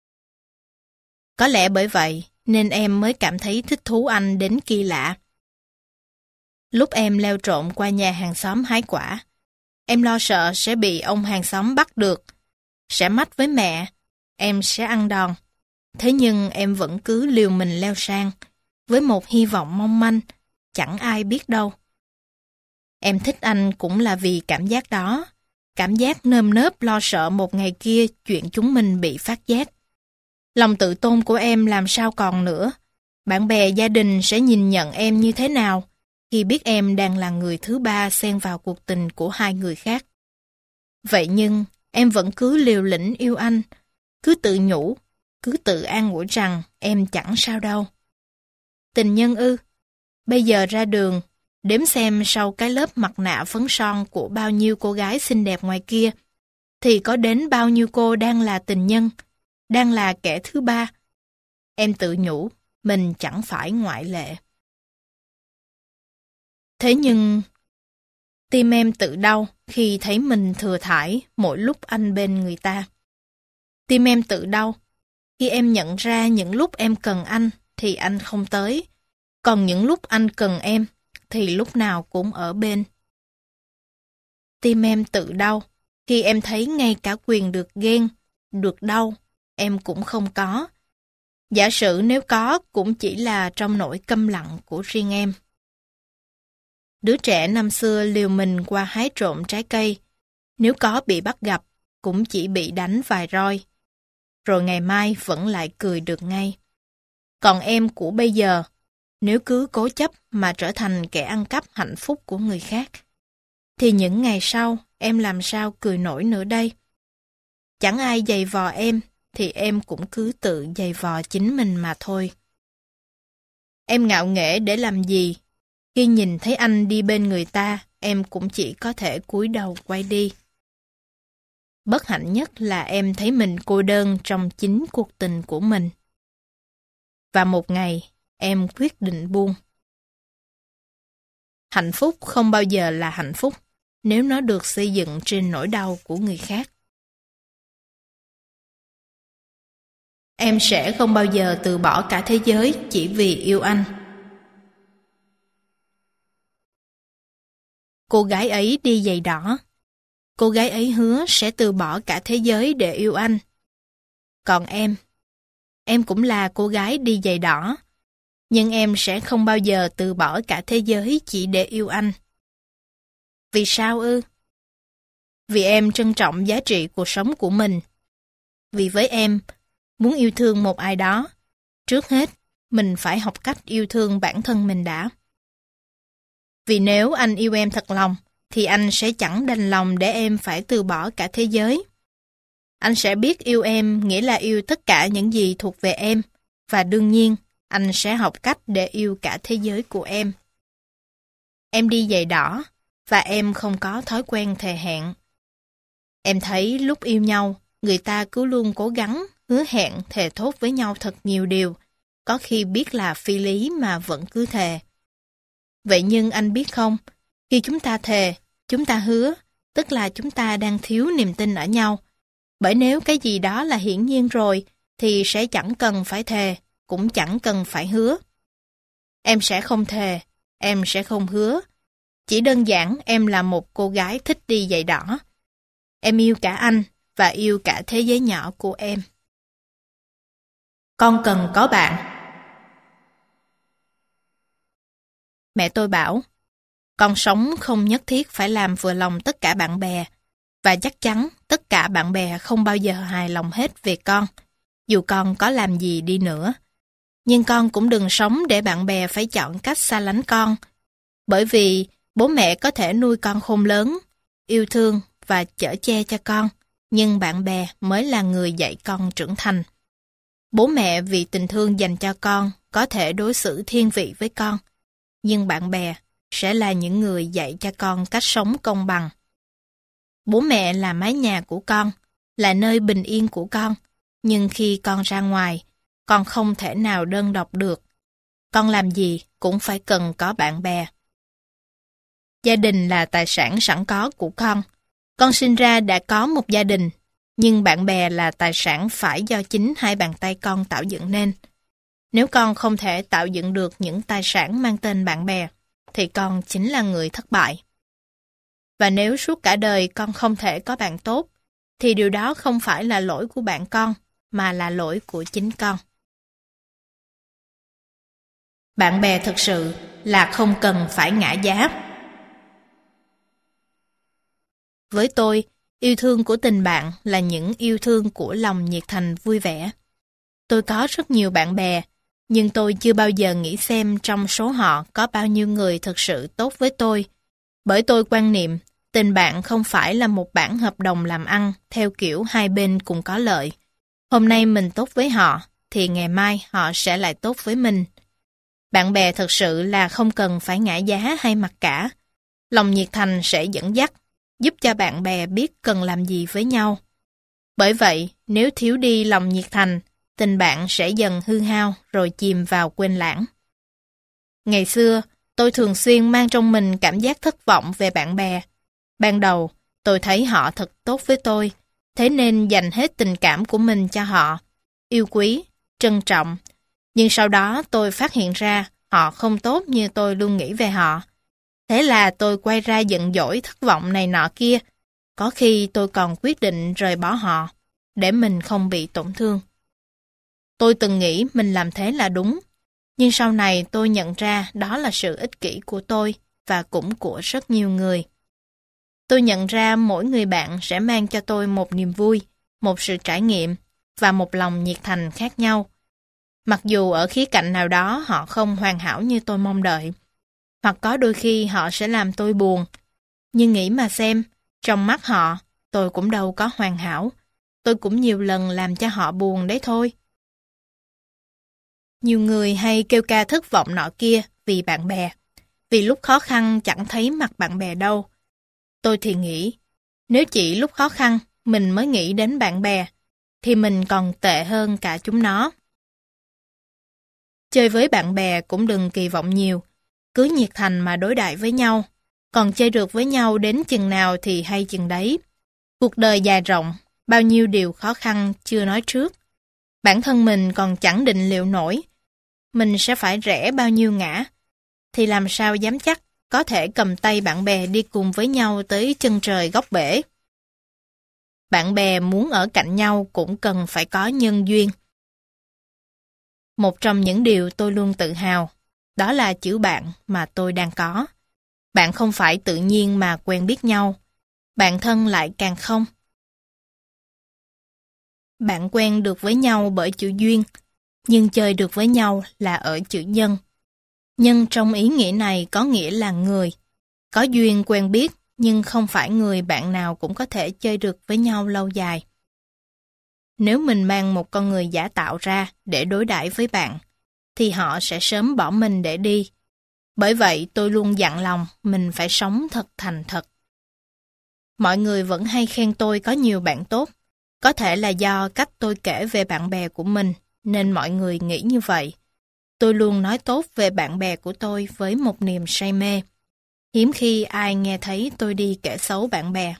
Có lẽ bởi vậy, nên em mới cảm thấy thích thú ăn đến kỳ lạ. Lúc em leo trộm qua nhà hàng xóm hái quả, em lo sợ sẽ bị ông hàng xóm bắt được, sẽ mách với mẹ, em sẽ ăn đòn. Thế nhưng em vẫn cứ liều mình leo sang, với một hy vọng mong manh, chẳng ai biết đâu. Em thích anh cũng là vì cảm giác đó, cảm giác nơm nớp lo sợ một ngày kia chuyện chúng mình bị phát giác. Lòng tự tôn của em làm sao còn nữa, bạn bè gia đình sẽ nhìn nhận em như thế nào khi biết em đang là người thứ ba xen vào cuộc tình của hai người khác. Vậy nhưng, em vẫn cứ liều lĩnh yêu anh, cứ tự nhủ, cứ tự an ủi rằng em chẳng sao đâu. Tình nhân ư? Bây giờ ra đường, đếm xem sau cái lớp mặt nạ phấn son của bao nhiêu cô gái xinh đẹp ngoài kia, thì có đến bao nhiêu cô đang là tình nhân, đang là kẻ thứ ba. Em tự nhủ, mình chẳng phải ngoại lệ. Thế nhưng, tim em tự đau khi thấy mình thừa thãi mỗi lúc anh bên người ta. Tim em tự đau khi em nhận ra những lúc em cần anh thì anh không tới, còn những lúc anh cần em thì lúc nào cũng ở bên. Tim em tự đau khi em thấy ngay cả quyền được ghen, được đau, em cũng không có. Giả sử nếu có cũng chỉ là trong nỗi câm lặng của riêng em. Đứa trẻ năm xưa liều mình qua hái trộm trái cây, nếu có bị bắt gặp cũng chỉ bị đánh vài roi, rồi ngày mai vẫn lại cười được ngay. Còn em của bây giờ, nếu cứ cố chấp mà trở thành kẻ ăn cắp hạnh phúc của người khác, thì những ngày sau em làm sao cười nổi nữa đây? Chẳng ai giày vò em, thì em cũng cứ tự giày vò chính mình mà thôi. Em ngạo nghễ để làm gì? Khi nhìn thấy anh đi bên người ta, em cũng chỉ có thể cúi đầu quay đi. Bất hạnh nhất là em thấy mình cô đơn trong chính cuộc tình của mình. Và một ngày, em quyết định buông. Hạnh phúc không bao giờ là hạnh phúc nếu nó được xây dựng trên nỗi đau của người khác. Em sẽ không bao giờ từ bỏ cả thế giới chỉ vì yêu anh. Cô gái ấy đi giày đỏ. Cô gái ấy hứa sẽ từ bỏ cả thế giới để yêu anh. Còn em, em cũng là cô gái đi giày đỏ, nhưng em sẽ không bao giờ từ bỏ cả thế giới chỉ để yêu anh. Vì sao ư? Vì em trân trọng giá trị cuộc sống của mình. Vì với em, muốn yêu thương một ai đó, trước hết, mình phải học cách yêu thương bản thân mình đã. Vì nếu anh yêu em thật lòng, thì anh sẽ chẳng đành lòng để em phải từ bỏ cả thế giới. Anh sẽ biết yêu em nghĩa là yêu tất cả những gì thuộc về em, và đương nhiên, anh sẽ học cách để yêu cả thế giới của em. Em đi giày đỏ, và em không có thói quen thề hẹn. Em thấy lúc yêu nhau, người ta cứ luôn cố gắng, hứa hẹn, thề thốt với nhau thật nhiều điều, có khi biết là phi lý mà vẫn cứ thề. Vậy nhưng anh biết không, khi chúng ta thề, chúng ta hứa, tức là chúng ta đang thiếu niềm tin ở nhau. Bởi nếu cái gì đó là hiển nhiên rồi, thì sẽ chẳng cần phải thề, cũng chẳng cần phải hứa. Em sẽ không thề, em sẽ không hứa. Chỉ đơn giản em là một cô gái thích đi giày đỏ. Em yêu cả anh và yêu cả thế giới nhỏ của em. Con cần có bạn. Mẹ tôi bảo, con sống không nhất thiết phải làm vừa lòng tất cả bạn bè, và chắc chắn tất cả bạn bè không bao giờ hài lòng hết về con, dù con có làm gì đi nữa. Nhưng con cũng đừng sống để bạn bè phải chọn cách xa lánh con, bởi vì bố mẹ có thể nuôi con khôn lớn, yêu thương và chở che cho con, nhưng bạn bè mới là người dạy con trưởng thành. Bố mẹ vì tình thương dành cho con có thể đối xử thiên vị với con, nhưng bạn bè sẽ là những người dạy cho con cách sống công bằng. Bố mẹ là mái nhà của con, là nơi bình yên của con, nhưng khi con ra ngoài, con không thể nào đơn độc được. Con làm gì cũng phải cần có bạn bè. Gia đình là tài sản sẵn có của con. Con sinh ra đã có một gia đình, nhưng bạn bè là tài sản phải do chính hai bàn tay con tạo dựng nên. Nếu con không thể tạo dựng được những tài sản mang tên bạn bè, thì con chính là người thất bại. Và nếu suốt cả đời con không thể có bạn tốt, thì điều đó không phải là lỗi của bạn con, mà là lỗi của chính con. Bạn bè thực sự là không cần phải ngã giá. Với tôi, yêu thương của tình bạn là những yêu thương của lòng nhiệt thành vui vẻ. Tôi có rất nhiều bạn bè, nhưng tôi chưa bao giờ nghĩ xem trong số họ có bao nhiêu người thực sự tốt với tôi. Bởi tôi quan niệm, tình bạn không phải là một bản hợp đồng làm ăn theo kiểu hai bên cùng có lợi. Hôm nay mình tốt với họ, thì ngày mai họ sẽ lại tốt với mình. Bạn bè thực sự là không cần phải ngã giá hay mặc cả. Lòng nhiệt thành sẽ dẫn dắt, giúp cho bạn bè biết cần làm gì với nhau. Bởi vậy, nếu thiếu đi lòng nhiệt thành, tình bạn sẽ dần hư hao rồi chìm vào quên lãng. Ngày xưa, tôi thường xuyên mang trong mình cảm giác thất vọng về bạn bè. Ban đầu, tôi thấy họ thật tốt với tôi, thế nên dành hết tình cảm của mình cho họ, yêu quý, trân trọng. Nhưng sau đó tôi phát hiện ra họ không tốt như tôi luôn nghĩ về họ. Thế là tôi quay ra giận dỗi thất vọng này nọ kia. Có khi tôi còn quyết định rời bỏ họ, để mình không bị tổn thương. Tôi từng nghĩ mình làm thế là đúng, nhưng sau này tôi nhận ra đó là sự ích kỷ của tôi và cũng của rất nhiều người. Tôi nhận ra mỗi người bạn sẽ mang cho tôi một niềm vui, một sự trải nghiệm và một lòng nhiệt thành khác nhau. Mặc dù ở khía cạnh nào đó họ không hoàn hảo như tôi mong đợi, hoặc có đôi khi họ sẽ làm tôi buồn. Nhưng nghĩ mà xem, trong mắt họ, tôi cũng đâu có hoàn hảo. Tôi cũng nhiều lần làm cho họ buồn đấy thôi. Nhiều người hay kêu ca thất vọng nọ kia vì bạn bè, vì lúc khó khăn chẳng thấy mặt bạn bè đâu. Tôi thì nghĩ, nếu chỉ lúc khó khăn mình mới nghĩ đến bạn bè, thì mình còn tệ hơn cả chúng nó. Chơi với bạn bè cũng đừng kỳ vọng nhiều, cứ nhiệt thành mà đối đãi với nhau, còn chơi được với nhau đến chừng nào thì hay chừng đấy. Cuộc đời dài rộng, bao nhiêu điều khó khăn chưa nói trước. Bản thân mình còn chẳng định liệu nổi, mình sẽ phải rẽ bao nhiêu ngã, thì làm sao dám chắc có thể cầm tay bạn bè đi cùng với nhau tới chân trời góc bể. Bạn bè muốn ở cạnh nhau cũng cần phải có nhân duyên. Một trong những điều tôi luôn tự hào, đó là chữ bạn mà tôi đang có. Bạn không phải tự nhiên mà quen biết nhau, bạn thân lại càng không. Bạn quen được với nhau bởi chữ duyên, nhưng chơi được với nhau là ở chữ nhân. Nhân trong ý nghĩa này có nghĩa là người. Có duyên quen biết, nhưng không phải người bạn nào cũng có thể chơi được với nhau lâu dài. nếu mình mang một con người giả tạo ra để đối đãi với bạn, thì họ sẽ sớm bỏ mình để đi. Bởi vậy tôi luôn dặn lòng mình phải sống thật thành thật. Mọi người vẫn hay khen tôi có nhiều bạn tốt. Có thể là do cách tôi kể về bạn bè của mình, nên mọi người nghĩ như vậy. Tôi luôn nói tốt về bạn bè của tôi với một niềm say mê. Hiếm khi ai nghe thấy tôi đi kể xấu bạn bè.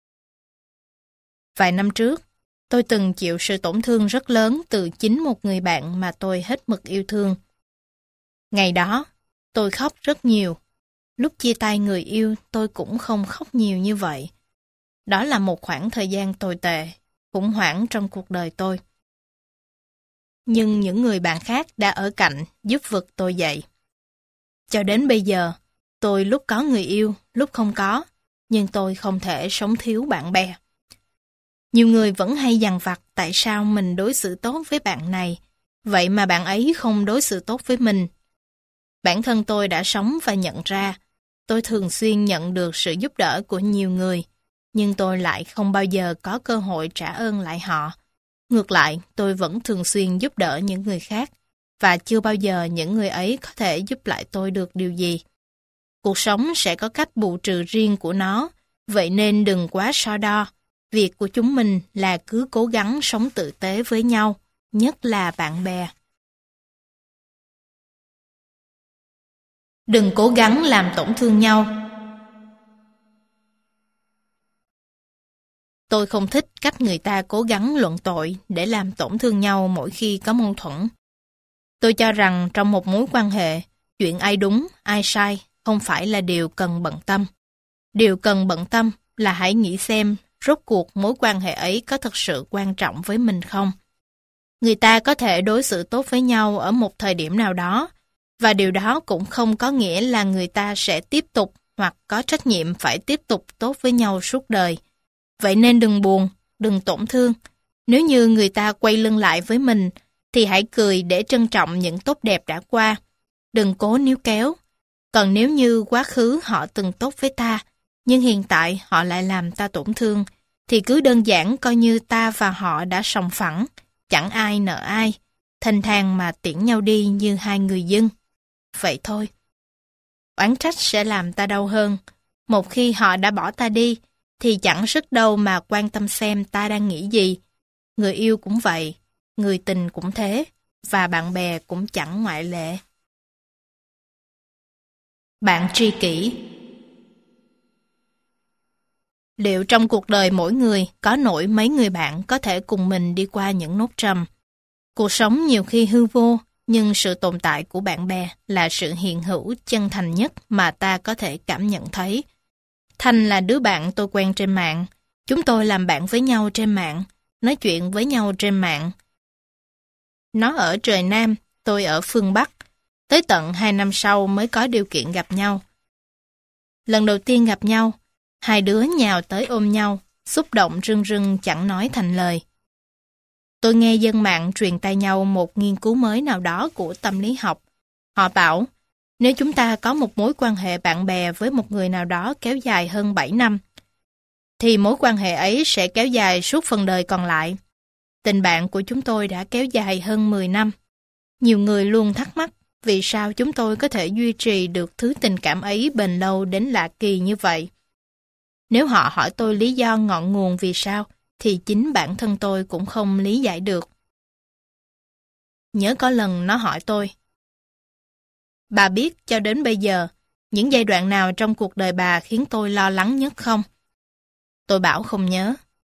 Vài năm trước, tôi từng chịu sự tổn thương rất lớn từ chính một người bạn mà tôi hết mực yêu thương. Ngày đó, tôi khóc rất nhiều. Lúc chia tay người yêu, tôi cũng không khóc nhiều như vậy. Đó là một khoảng thời gian tồi tệ, khủng hoảng trong cuộc đời tôi. Nhưng những người bạn khác đã ở cạnh giúp vực tôi dậy. Cho đến bây giờ, tôi lúc có người yêu, lúc không có, nhưng tôi không thể sống thiếu bạn bè. Nhiều người vẫn hay dằn vặt tại sao mình đối xử tốt với bạn này, vậy mà bạn ấy không đối xử tốt với mình. Bản thân tôi đã sống và nhận ra, tôi thường xuyên nhận được sự giúp đỡ của nhiều người, nhưng tôi lại không bao giờ có cơ hội trả ơn lại họ. Ngược lại, tôi vẫn thường xuyên giúp đỡ những người khác, và chưa bao giờ những người ấy có thể giúp lại tôi được điều gì. Cuộc sống sẽ có cách bù trừ riêng của nó, vậy nên đừng quá so đo. Việc của chúng mình là cứ cố gắng sống tử tế với nhau, nhất là bạn bè. Đừng cố gắng làm tổn thương nhau. Tôi không thích cách người ta cố gắng luận tội để làm tổn thương nhau mỗi khi có mâu thuẫn. Tôi cho rằng trong một mối quan hệ, chuyện ai đúng, ai sai không phải là điều cần bận tâm. Điều cần bận tâm là hãy nghĩ xem rốt cuộc mối quan hệ ấy có thực sự quan trọng với mình không. Người ta có thể đối xử tốt với nhau ở một thời điểm nào đó, và điều đó cũng không có nghĩa là người ta sẽ tiếp tục hoặc có trách nhiệm phải tiếp tục tốt với nhau suốt đời. Vậy nên đừng buồn, đừng tổn thương. Nếu như người ta quay lưng lại với mình, thì hãy cười để trân trọng những tốt đẹp đã qua. Đừng cố níu kéo. Còn nếu như quá khứ họ từng tốt với ta, nhưng hiện tại họ lại làm ta tổn thương, thì cứ đơn giản coi như ta và họ đã sòng phẳng, chẳng ai nợ ai, thanh thang mà tiễn nhau đi như hai người dân. Vậy thôi. Oán trách sẽ làm ta đau hơn. Một khi họ đã bỏ ta đi, thì chẳng sức đâu mà quan tâm xem ta đang nghĩ gì. Người yêu cũng vậy, người tình cũng thế, và bạn bè cũng chẳng ngoại lệ. Bạn tri kỷ. Liệu trong cuộc đời mỗi người có nổi mấy người bạn có thể cùng mình đi qua những nốt trầm? Cuộc sống nhiều khi hư vô, nhưng sự tồn tại của bạn bè là sự hiện hữu chân thành nhất mà ta có thể cảm nhận thấy. Thanh là đứa bạn tôi quen trên mạng. Chúng tôi làm bạn với nhau trên mạng, nói chuyện với nhau trên mạng. Nó ở trời Nam, tôi ở phương Bắc. Tới tận hai năm sau mới có điều kiện gặp nhau. Lần đầu tiên gặp nhau, hai đứa nhào tới ôm nhau, xúc động rưng rưng chẳng nói thành lời. Tôi nghe dân mạng truyền tai nhau một nghiên cứu mới nào đó của tâm lý học. Họ bảo, nếu chúng ta có một mối quan hệ bạn bè với một người nào đó kéo dài hơn bảy năm, thì mối quan hệ ấy sẽ kéo dài suốt phần đời còn lại. Tình bạn của chúng tôi đã kéo dài hơn mười năm. Nhiều người luôn thắc mắc vì sao chúng tôi có thể duy trì được thứ tình cảm ấy bền lâu đến lạ kỳ như vậy. Nếu họ hỏi tôi lý do ngọn nguồn vì sao, thì chính bản thân tôi cũng không lý giải được. Nhớ có lần nó hỏi tôi, bà biết cho đến bây giờ, những giai đoạn nào trong cuộc đời bà khiến tôi lo lắng nhất không? Tôi bảo không nhớ.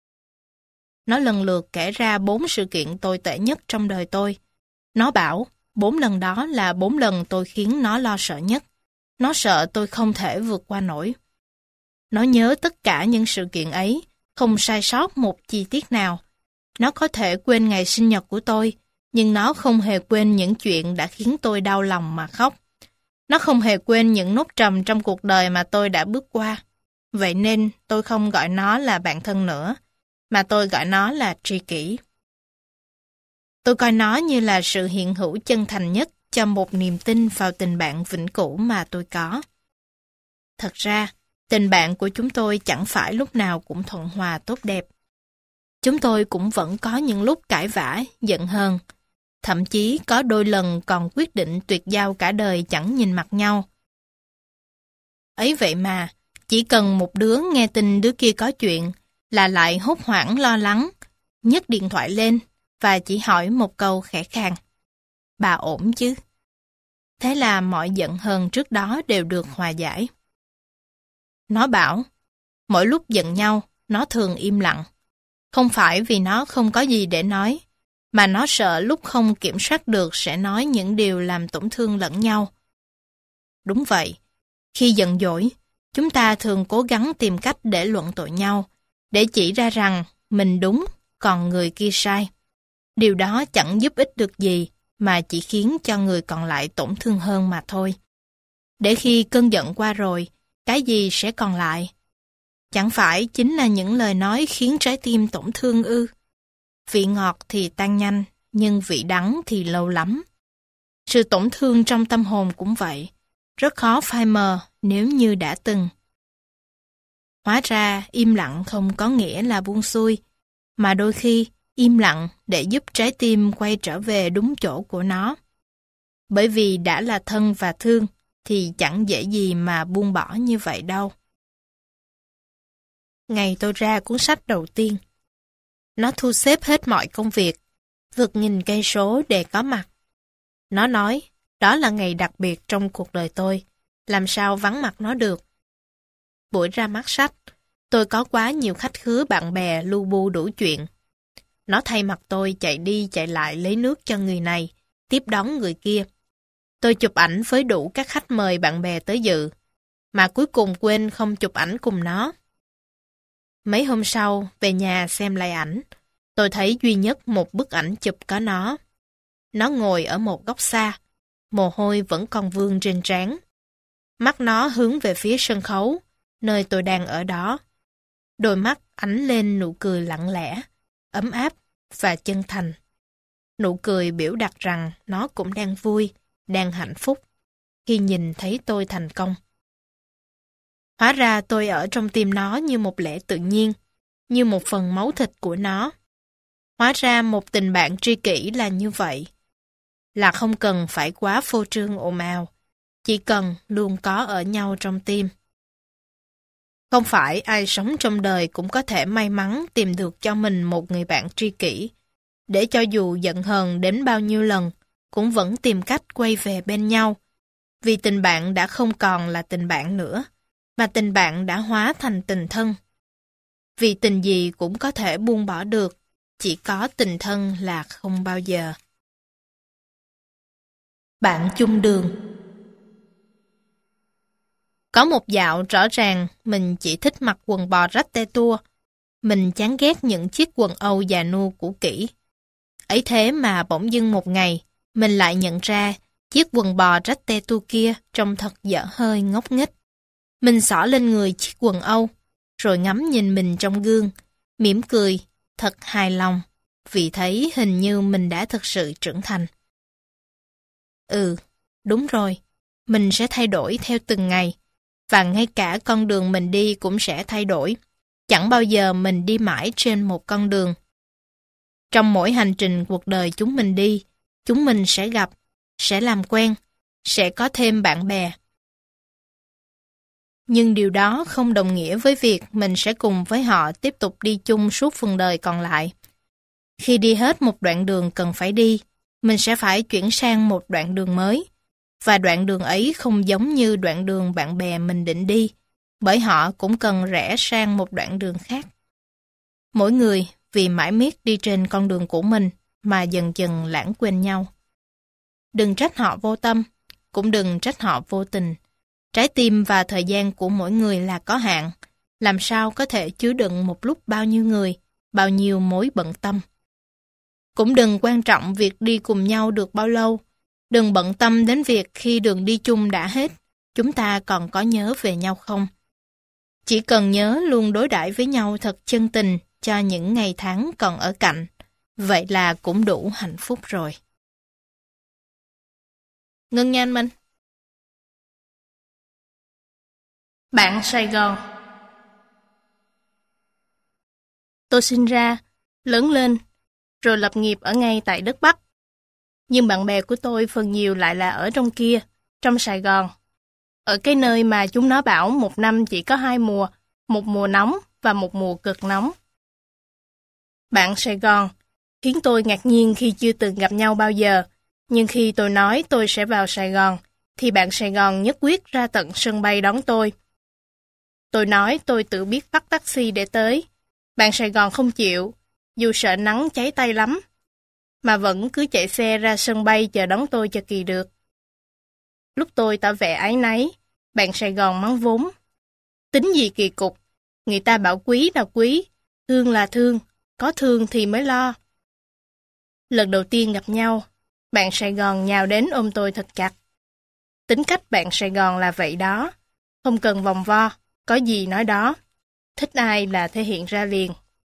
Nó lần lượt kể ra bốn sự kiện tồi tệ nhất trong đời tôi. Nó bảo, bốn lần đó là bốn lần tôi khiến nó lo sợ nhất. Nó sợ tôi không thể vượt qua nổi. Nó nhớ tất cả những sự kiện ấy, không sai sót một chi tiết nào. Nó có thể quên ngày sinh nhật của tôi, nhưng nó không hề quên những chuyện đã khiến tôi đau lòng mà khóc. Nó không hề quên những nốt trầm trong cuộc đời mà tôi đã bước qua. Vậy nên tôi không gọi nó là bạn thân nữa, mà tôi gọi nó là tri kỷ. Tôi coi nó như là sự hiện hữu chân thành nhất cho một niềm tin vào tình bạn vĩnh cửu mà tôi có. Thật ra, tình bạn của chúng tôi chẳng phải lúc nào cũng thuận hòa tốt đẹp. Chúng tôi cũng vẫn có những lúc cãi vã, giận hờn. Thậm chí có đôi lần còn quyết định tuyệt giao cả đời chẳng nhìn mặt nhau. Ấy vậy mà, chỉ cần một đứa nghe tin đứa kia có chuyện là lại hốt hoảng lo lắng, nhấc điện thoại lên và chỉ hỏi một câu khẽ khàng. Bà ổn chứ? Thế là mọi giận hờn trước đó đều được hòa giải. Nó bảo, mỗi lúc giận nhau, nó thường im lặng. Không phải vì nó không có gì để nói, mà nó sợ lúc không kiểm soát được sẽ nói những điều làm tổn thương lẫn nhau. Đúng vậy, khi giận dỗi, chúng ta thường cố gắng tìm cách để luận tội nhau, để chỉ ra rằng mình đúng, còn người kia sai. Điều đó chẳng giúp ích được gì, mà chỉ khiến cho người còn lại tổn thương hơn mà thôi. Để khi cơn giận qua rồi, cái gì sẽ còn lại? Chẳng phải chính là những lời nói khiến trái tim tổn thương ư? Vị ngọt thì tan nhanh, nhưng vị đắng thì lâu lắm. Sự tổn thương trong tâm hồn cũng vậy, rất khó phai mờ nếu như đã từng. Hóa ra im lặng không có nghĩa là buông xuôi, mà đôi khi im lặng để giúp trái tim quay trở về đúng chỗ của nó. Bởi vì đã là thân và thương thì chẳng dễ gì mà buông bỏ như vậy đâu. Ngày tôi ra cuốn sách đầu tiên, nó thu xếp hết mọi công việc, vượt nghìn cây số để có mặt. Nó nói, đó là ngày đặc biệt trong cuộc đời tôi, làm sao vắng mặt nó được. Buổi ra mắt sách, tôi có quá nhiều khách khứa bạn bè lu bu đủ chuyện. Nó thay mặt tôi chạy đi chạy lại lấy nước cho người này, tiếp đón người kia. Tôi chụp ảnh với đủ các khách mời bạn bè tới dự, mà cuối cùng quên không chụp ảnh cùng nó. Mấy hôm sau, về nhà xem lại ảnh, tôi thấy duy nhất một bức ảnh chụp có nó. Nó ngồi ở một góc xa, mồ hôi vẫn còn vương trên trán. Mắt nó hướng về phía sân khấu, nơi tôi đang ở đó. Đôi mắt ánh lên nụ cười lặng lẽ, ấm áp và chân thành. Nụ cười biểu đạt rằng nó cũng đang vui, đang hạnh phúc khi nhìn thấy tôi thành công. Hóa ra tôi ở trong tim nó như một lẽ tự nhiên, như một phần máu thịt của nó. Hóa ra một tình bạn tri kỷ là như vậy. Là không cần phải quá phô trương ồn ào, chỉ cần luôn có ở nhau trong tim. Không phải ai sống trong đời cũng có thể may mắn tìm được cho mình một người bạn tri kỷ, để cho dù giận hờn đến bao nhiêu lần, cũng vẫn tìm cách quay về bên nhau. Vì tình bạn đã không còn là tình bạn nữa, mà tình bạn đã hóa thành tình thân. Vì tình gì cũng có thể buông bỏ được, chỉ có tình thân là không bao giờ. Bạn chung đường. Có một dạo rõ ràng mình chỉ thích mặc quần bò rách te tua. Mình chán ghét những chiếc quần Âu già nua cũ kỹ. Ấy thế mà bỗng dưng một ngày, mình lại nhận ra chiếc quần bò rách te tua kia trông thật dở hơi ngốc nghếch. Mình xỏ lên người chiếc quần Âu, rồi ngắm nhìn mình trong gương, mỉm cười, thật hài lòng, vì thấy hình như mình đã thực sự trưởng thành. Ừ, đúng rồi, mình sẽ thay đổi theo từng ngày, và ngay cả con đường mình đi cũng sẽ thay đổi. Chẳng bao giờ mình đi mãi trên một con đường. Trong mỗi hành trình cuộc đời chúng mình đi, chúng mình sẽ gặp, sẽ làm quen, sẽ có thêm bạn bè. Nhưng điều đó không đồng nghĩa với việc mình sẽ cùng với họ tiếp tục đi chung suốt phần đời còn lại. Khi đi hết một đoạn đường cần phải đi, mình sẽ phải chuyển sang một đoạn đường mới. Và đoạn đường ấy không giống như đoạn đường bạn bè mình định đi, bởi họ cũng cần rẽ sang một đoạn đường khác. Mỗi người vì mãi miết đi trên con đường của mình mà dần dần lãng quên nhau. Đừng trách họ vô tâm, cũng đừng trách họ vô tình. Trái tim và thời gian của mỗi người là có hạn, làm sao có thể chứa đựng một lúc bao nhiêu người, bao nhiêu mối bận tâm. Cũng đừng quan trọng việc đi cùng nhau được bao lâu, đừng bận tâm đến việc khi đường đi chung đã hết, chúng ta còn có nhớ về nhau không. Chỉ cần nhớ luôn đối đãi với nhau thật chân tình cho những ngày tháng còn ở cạnh, vậy là cũng đủ hạnh phúc rồi. Ngân Nha Anh Minh. Bạn Sài Gòn. Tôi sinh ra lớn lên, rồi lập nghiệp ở ngay tại đất Bắc. Nhưng bạn bè của tôi phần nhiều lại là ở trong kia, trong Sài Gòn. Ở cái nơi mà chúng nó bảo một năm chỉ có hai mùa, một mùa nóng và một mùa cực nóng. Bạn Sài Gòn khiến tôi ngạc nhiên khi chưa từng gặp nhau bao giờ, nhưng khi tôi nói tôi sẽ vào Sài Gòn, thì bạn Sài Gòn nhất quyết ra tận sân bay đón tôi. Tôi nói tôi tự biết bắt taxi để tới. Bạn Sài Gòn không chịu, dù sợ nắng cháy tay lắm, mà vẫn cứ chạy xe ra sân bay chờ đón tôi cho kỳ được. Lúc tôi tỏ vẻ áy náy, bạn Sài Gòn mắng vốn. Tính gì kỳ cục, người ta bảo quý là quý, thương là thương, có thương thì mới lo. Lần đầu tiên gặp nhau, bạn Sài Gòn nhào đến ôm tôi thật chặt. Tính cách bạn Sài Gòn là vậy đó, không cần vòng vo, có gì nói đó. Thích ai là thể hiện ra liền.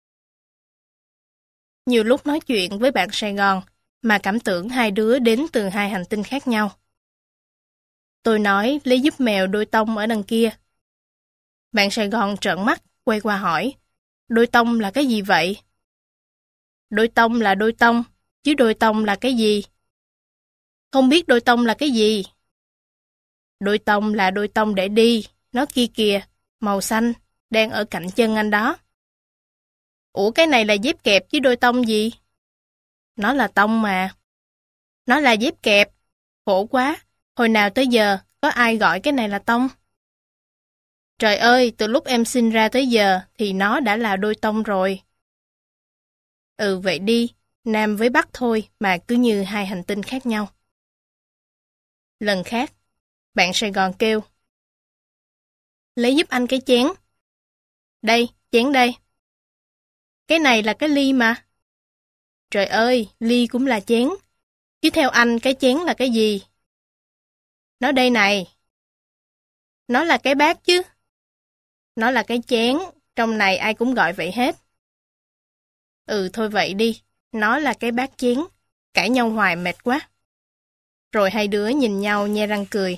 Nhiều lúc nói chuyện với bạn Sài Gòn mà cảm tưởng hai đứa đến từ hai hành tinh khác nhau. Tôi nói lấy giúp mèo đôi tông ở đằng kia. Bạn Sài Gòn trợn mắt, quay qua hỏi, đôi tông là cái gì vậy? Đôi tông là đôi tông, chứ đôi tông là cái gì? Không biết đôi tông là cái gì? Đôi tông là đôi tông để đi, nó kia kìa, màu xanh, đang ở cạnh chân anh đó. Ủa cái này là dép kẹp chứ đôi tông gì? Nó là tông mà. Nó là dép kẹp. Khổ quá, hồi nào tới giờ có ai gọi cái này là tông? Trời ơi, từ lúc em sinh ra tới giờ thì nó đã là đôi tông rồi. Ừ vậy đi, Nam với Bắc thôi mà cứ như hai hành tinh khác nhau. Lần khác, bạn Sài Gòn kêu. Lấy giúp anh cái chén. Đây, chén đây. Cái này là cái ly mà. Trời ơi, ly cũng là chén. Chứ theo anh cái chén là cái gì? Nó đây này. Nó là cái bát chứ. Nó là cái chén, trong này ai cũng gọi vậy hết. Ừ thôi vậy đi, nó là cái bát chén, cãi nhau hoài mệt quá. Rồi hai đứa nhìn nhau nhe răng cười.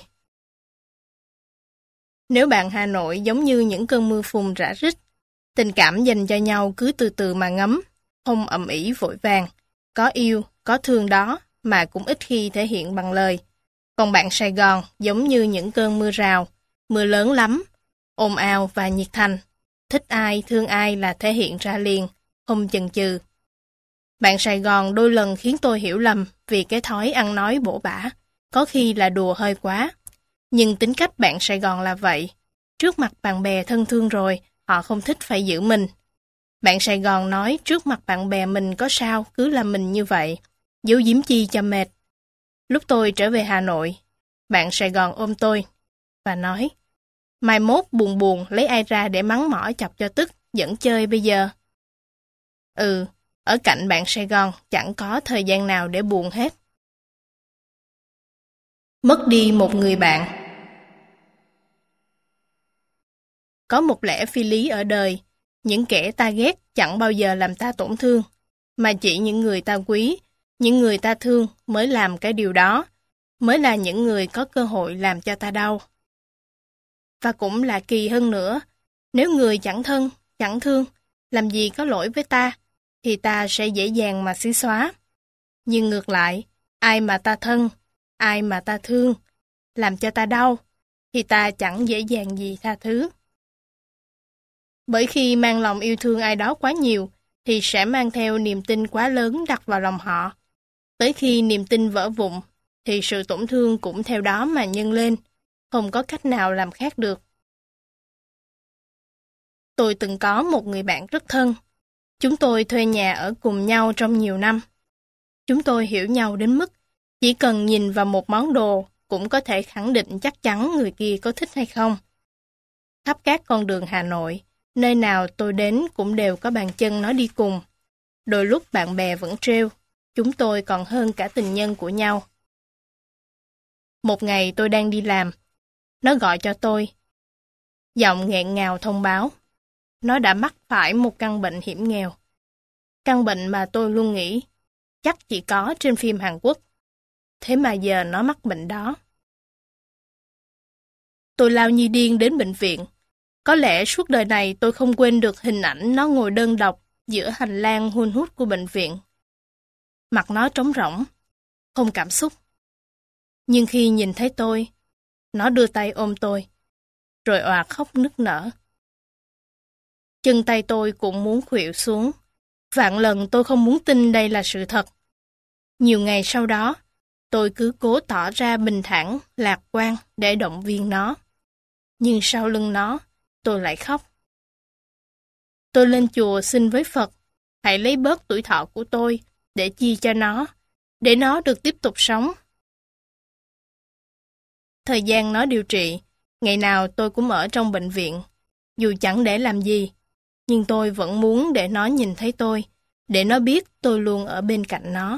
Nếu bạn Hà Nội giống như những cơn mưa phùn rã rít, tình cảm dành cho nhau cứ từ từ mà ngấm, không ầm ĩ vội vàng, có yêu, có thương đó mà cũng ít khi thể hiện bằng lời. Còn bạn Sài Gòn giống như những cơn mưa rào, mưa lớn lắm, ồn ào và nhiệt thành, thích ai, thương ai là thể hiện ra liền, không chần chừ. Bạn Sài Gòn đôi lần khiến tôi hiểu lầm vì cái thói ăn nói bổ bả, có khi là đùa hơi quá. Nhưng tính cách bạn Sài Gòn là vậy. Trước mặt bạn bè thân thương rồi, họ không thích phải giữ mình. Bạn Sài Gòn nói trước mặt bạn bè mình có sao cứ làm mình như vậy, giấu giếm chi cho mệt. Lúc tôi trở về Hà Nội, bạn Sài Gòn ôm tôi và nói, mai mốt buồn buồn lấy ai ra để mắng mỏ chọc cho tức, dẫn chơi bây giờ. Ừ, ở cạnh bạn Sài Gòn chẳng có thời gian nào để buồn hết. Mất đi một người bạn. Có một lẽ phi lý ở đời, những kẻ ta ghét chẳng bao giờ làm ta tổn thương, mà chỉ những người ta quý, những người ta thương mới làm cái điều đó, mới là những người có cơ hội làm cho ta đau. Và cũng là kỳ hơn nữa, nếu người chẳng thân, chẳng thương, làm gì có lỗi với ta, thì ta sẽ dễ dàng mà xí xóa. Nhưng ngược lại, ai mà ta thân, ai mà ta thương, làm cho ta đau, thì ta chẳng dễ dàng gì tha thứ. Bởi khi mang lòng yêu thương ai đó quá nhiều, thì sẽ mang theo niềm tin quá lớn đặt vào lòng họ. Tới khi niềm tin vỡ vụn, thì sự tổn thương cũng theo đó mà nhân lên, không có cách nào làm khác được. Tôi từng có một người bạn rất thân. Chúng tôi thuê nhà ở cùng nhau trong nhiều năm. Chúng tôi hiểu nhau đến mức chỉ cần nhìn vào một món đồ cũng có thể khẳng định chắc chắn người kia có thích hay không. Khắp các con đường Hà Nội, nơi nào tôi đến cũng đều có bàn chân nó đi cùng. Đôi lúc bạn bè vẫn trêu, chúng tôi còn hơn cả tình nhân của nhau. Một ngày tôi đang đi làm, nó gọi cho tôi. Giọng nghẹn ngào thông báo, nó đã mắc phải một căn bệnh hiểm nghèo. Căn bệnh mà tôi luôn nghĩ, chắc chỉ có trên phim Hàn Quốc. Thế mà giờ nó mắc bệnh đó. Tôi lao như điên đến bệnh viện. Có lẽ suốt đời này tôi không quên được hình ảnh nó ngồi đơn độc giữa hành lang hun hút của bệnh viện. Mặt nó trống rỗng, không cảm xúc. Nhưng khi nhìn thấy tôi, nó đưa tay ôm tôi, rồi òa khóc nức nở. Chân tay tôi cũng muốn khuỵu xuống. Vạn lần tôi không muốn tin đây là sự thật. Nhiều ngày sau đó, tôi cứ cố tỏ ra bình thản, lạc quan để động viên nó. Nhưng sau lưng nó, tôi lại khóc. Tôi lên chùa xin với Phật, hãy lấy bớt tuổi thọ của tôi để chia cho nó, để nó được tiếp tục sống. Thời gian nó điều trị, ngày nào tôi cũng ở trong bệnh viện, dù chẳng để làm gì, nhưng tôi vẫn muốn để nó nhìn thấy tôi, để nó biết tôi luôn ở bên cạnh nó.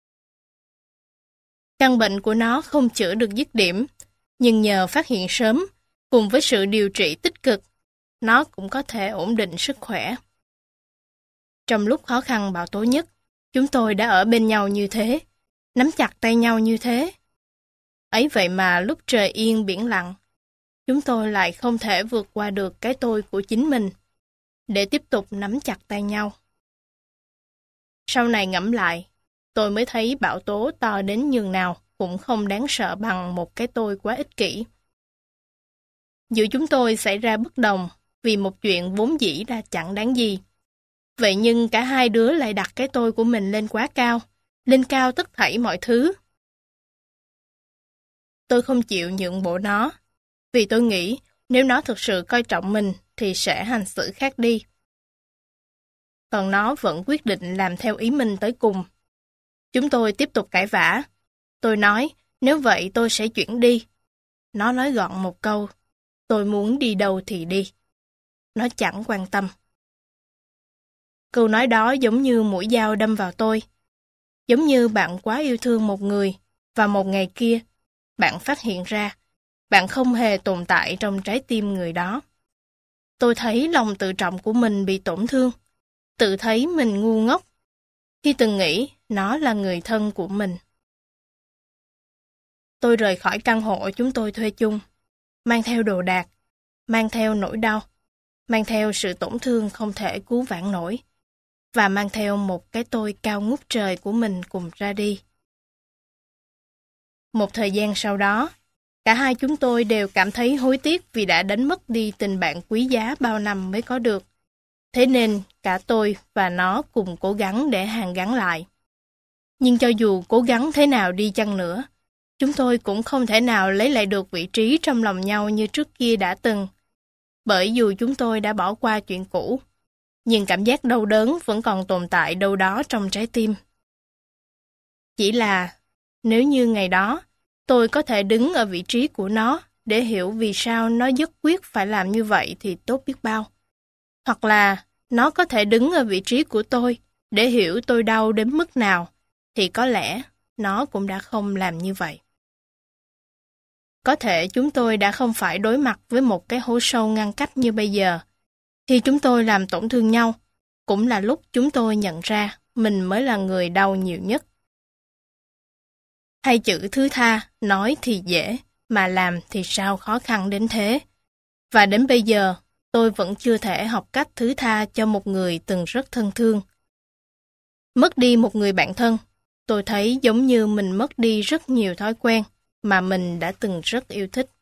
Căn bệnh của nó không chữa được dứt điểm, nhưng nhờ phát hiện sớm, cùng với sự điều trị tích cực, nó cũng có thể ổn định sức khỏe. Trong lúc khó khăn bão tố nhất, chúng tôi đã ở bên nhau như thế, nắm chặt tay nhau như thế. Ấy vậy mà lúc trời yên biển lặng, chúng tôi lại không thể vượt qua được cái tôi của chính mình, để tiếp tục nắm chặt tay nhau. Sau này ngẫm lại, tôi mới thấy bão tố to đến nhường nào cũng không đáng sợ bằng một cái tôi quá ích kỷ. Giữa chúng tôi xảy ra bất đồng vì một chuyện vốn dĩ là chẳng đáng gì. Vậy nhưng cả hai đứa lại đặt cái tôi của mình lên quá cao, lên cao tất thảy mọi thứ. Tôi không chịu nhượng bộ nó, vì tôi nghĩ nếu nó thực sự coi trọng mình thì sẽ hành xử khác đi. Còn nó vẫn quyết định làm theo ý mình tới cùng. Chúng tôi tiếp tục cãi vã. Tôi nói, nếu vậy tôi sẽ chuyển đi. Nó nói gọn một câu, tôi muốn đi đâu thì đi. Nó chẳng quan tâm. Câu nói đó giống như mũi dao đâm vào tôi. Giống như bạn quá yêu thương một người, và một ngày kia, bạn phát hiện ra, bạn không hề tồn tại trong trái tim người đó. Tôi thấy lòng tự trọng của mình bị tổn thương, tự thấy mình ngu ngốc, khi từng nghĩ nó là người thân của mình. Tôi rời khỏi căn hộ chúng tôi thuê chung, mang theo đồ đạc, mang theo nỗi đau, mang theo sự tổn thương không thể cứu vãn nổi, và mang theo một cái tôi cao ngút trời của mình cùng ra đi. Một thời gian sau đó, cả hai chúng tôi đều cảm thấy hối tiếc vì đã đánh mất đi tình bạn quý giá bao năm mới có được. Thế nên cả tôi và nó cùng cố gắng để hàn gắn lại. Nhưng cho dù cố gắng thế nào đi chăng nữa, chúng tôi cũng không thể nào lấy lại được vị trí trong lòng nhau như trước kia đã từng. Bởi dù chúng tôi đã bỏ qua chuyện cũ, nhưng cảm giác đau đớn vẫn còn tồn tại đâu đó trong trái tim. Chỉ là, nếu như ngày đó, tôi có thể đứng ở vị trí của nó để hiểu vì sao nó nhất quyết phải làm như vậy thì tốt biết bao. Hoặc là, nó có thể đứng ở vị trí của tôi để hiểu tôi đau đến mức nào, thì có lẽ nó cũng đã không làm như vậy. Có thể chúng tôi đã không phải đối mặt với một cái hố sâu ngăn cách như bây giờ. Khi chúng tôi làm tổn thương nhau, cũng là lúc chúng tôi nhận ra mình mới là người đau nhiều nhất. Hai chữ thứ tha, nói thì dễ, mà làm thì sao khó khăn đến thế. Và đến bây giờ, tôi vẫn chưa thể học cách thứ tha cho một người từng rất thân thương. Mất đi một người bạn thân, tôi thấy giống như mình mất đi rất nhiều thói quen mà mình đã từng rất yêu thích.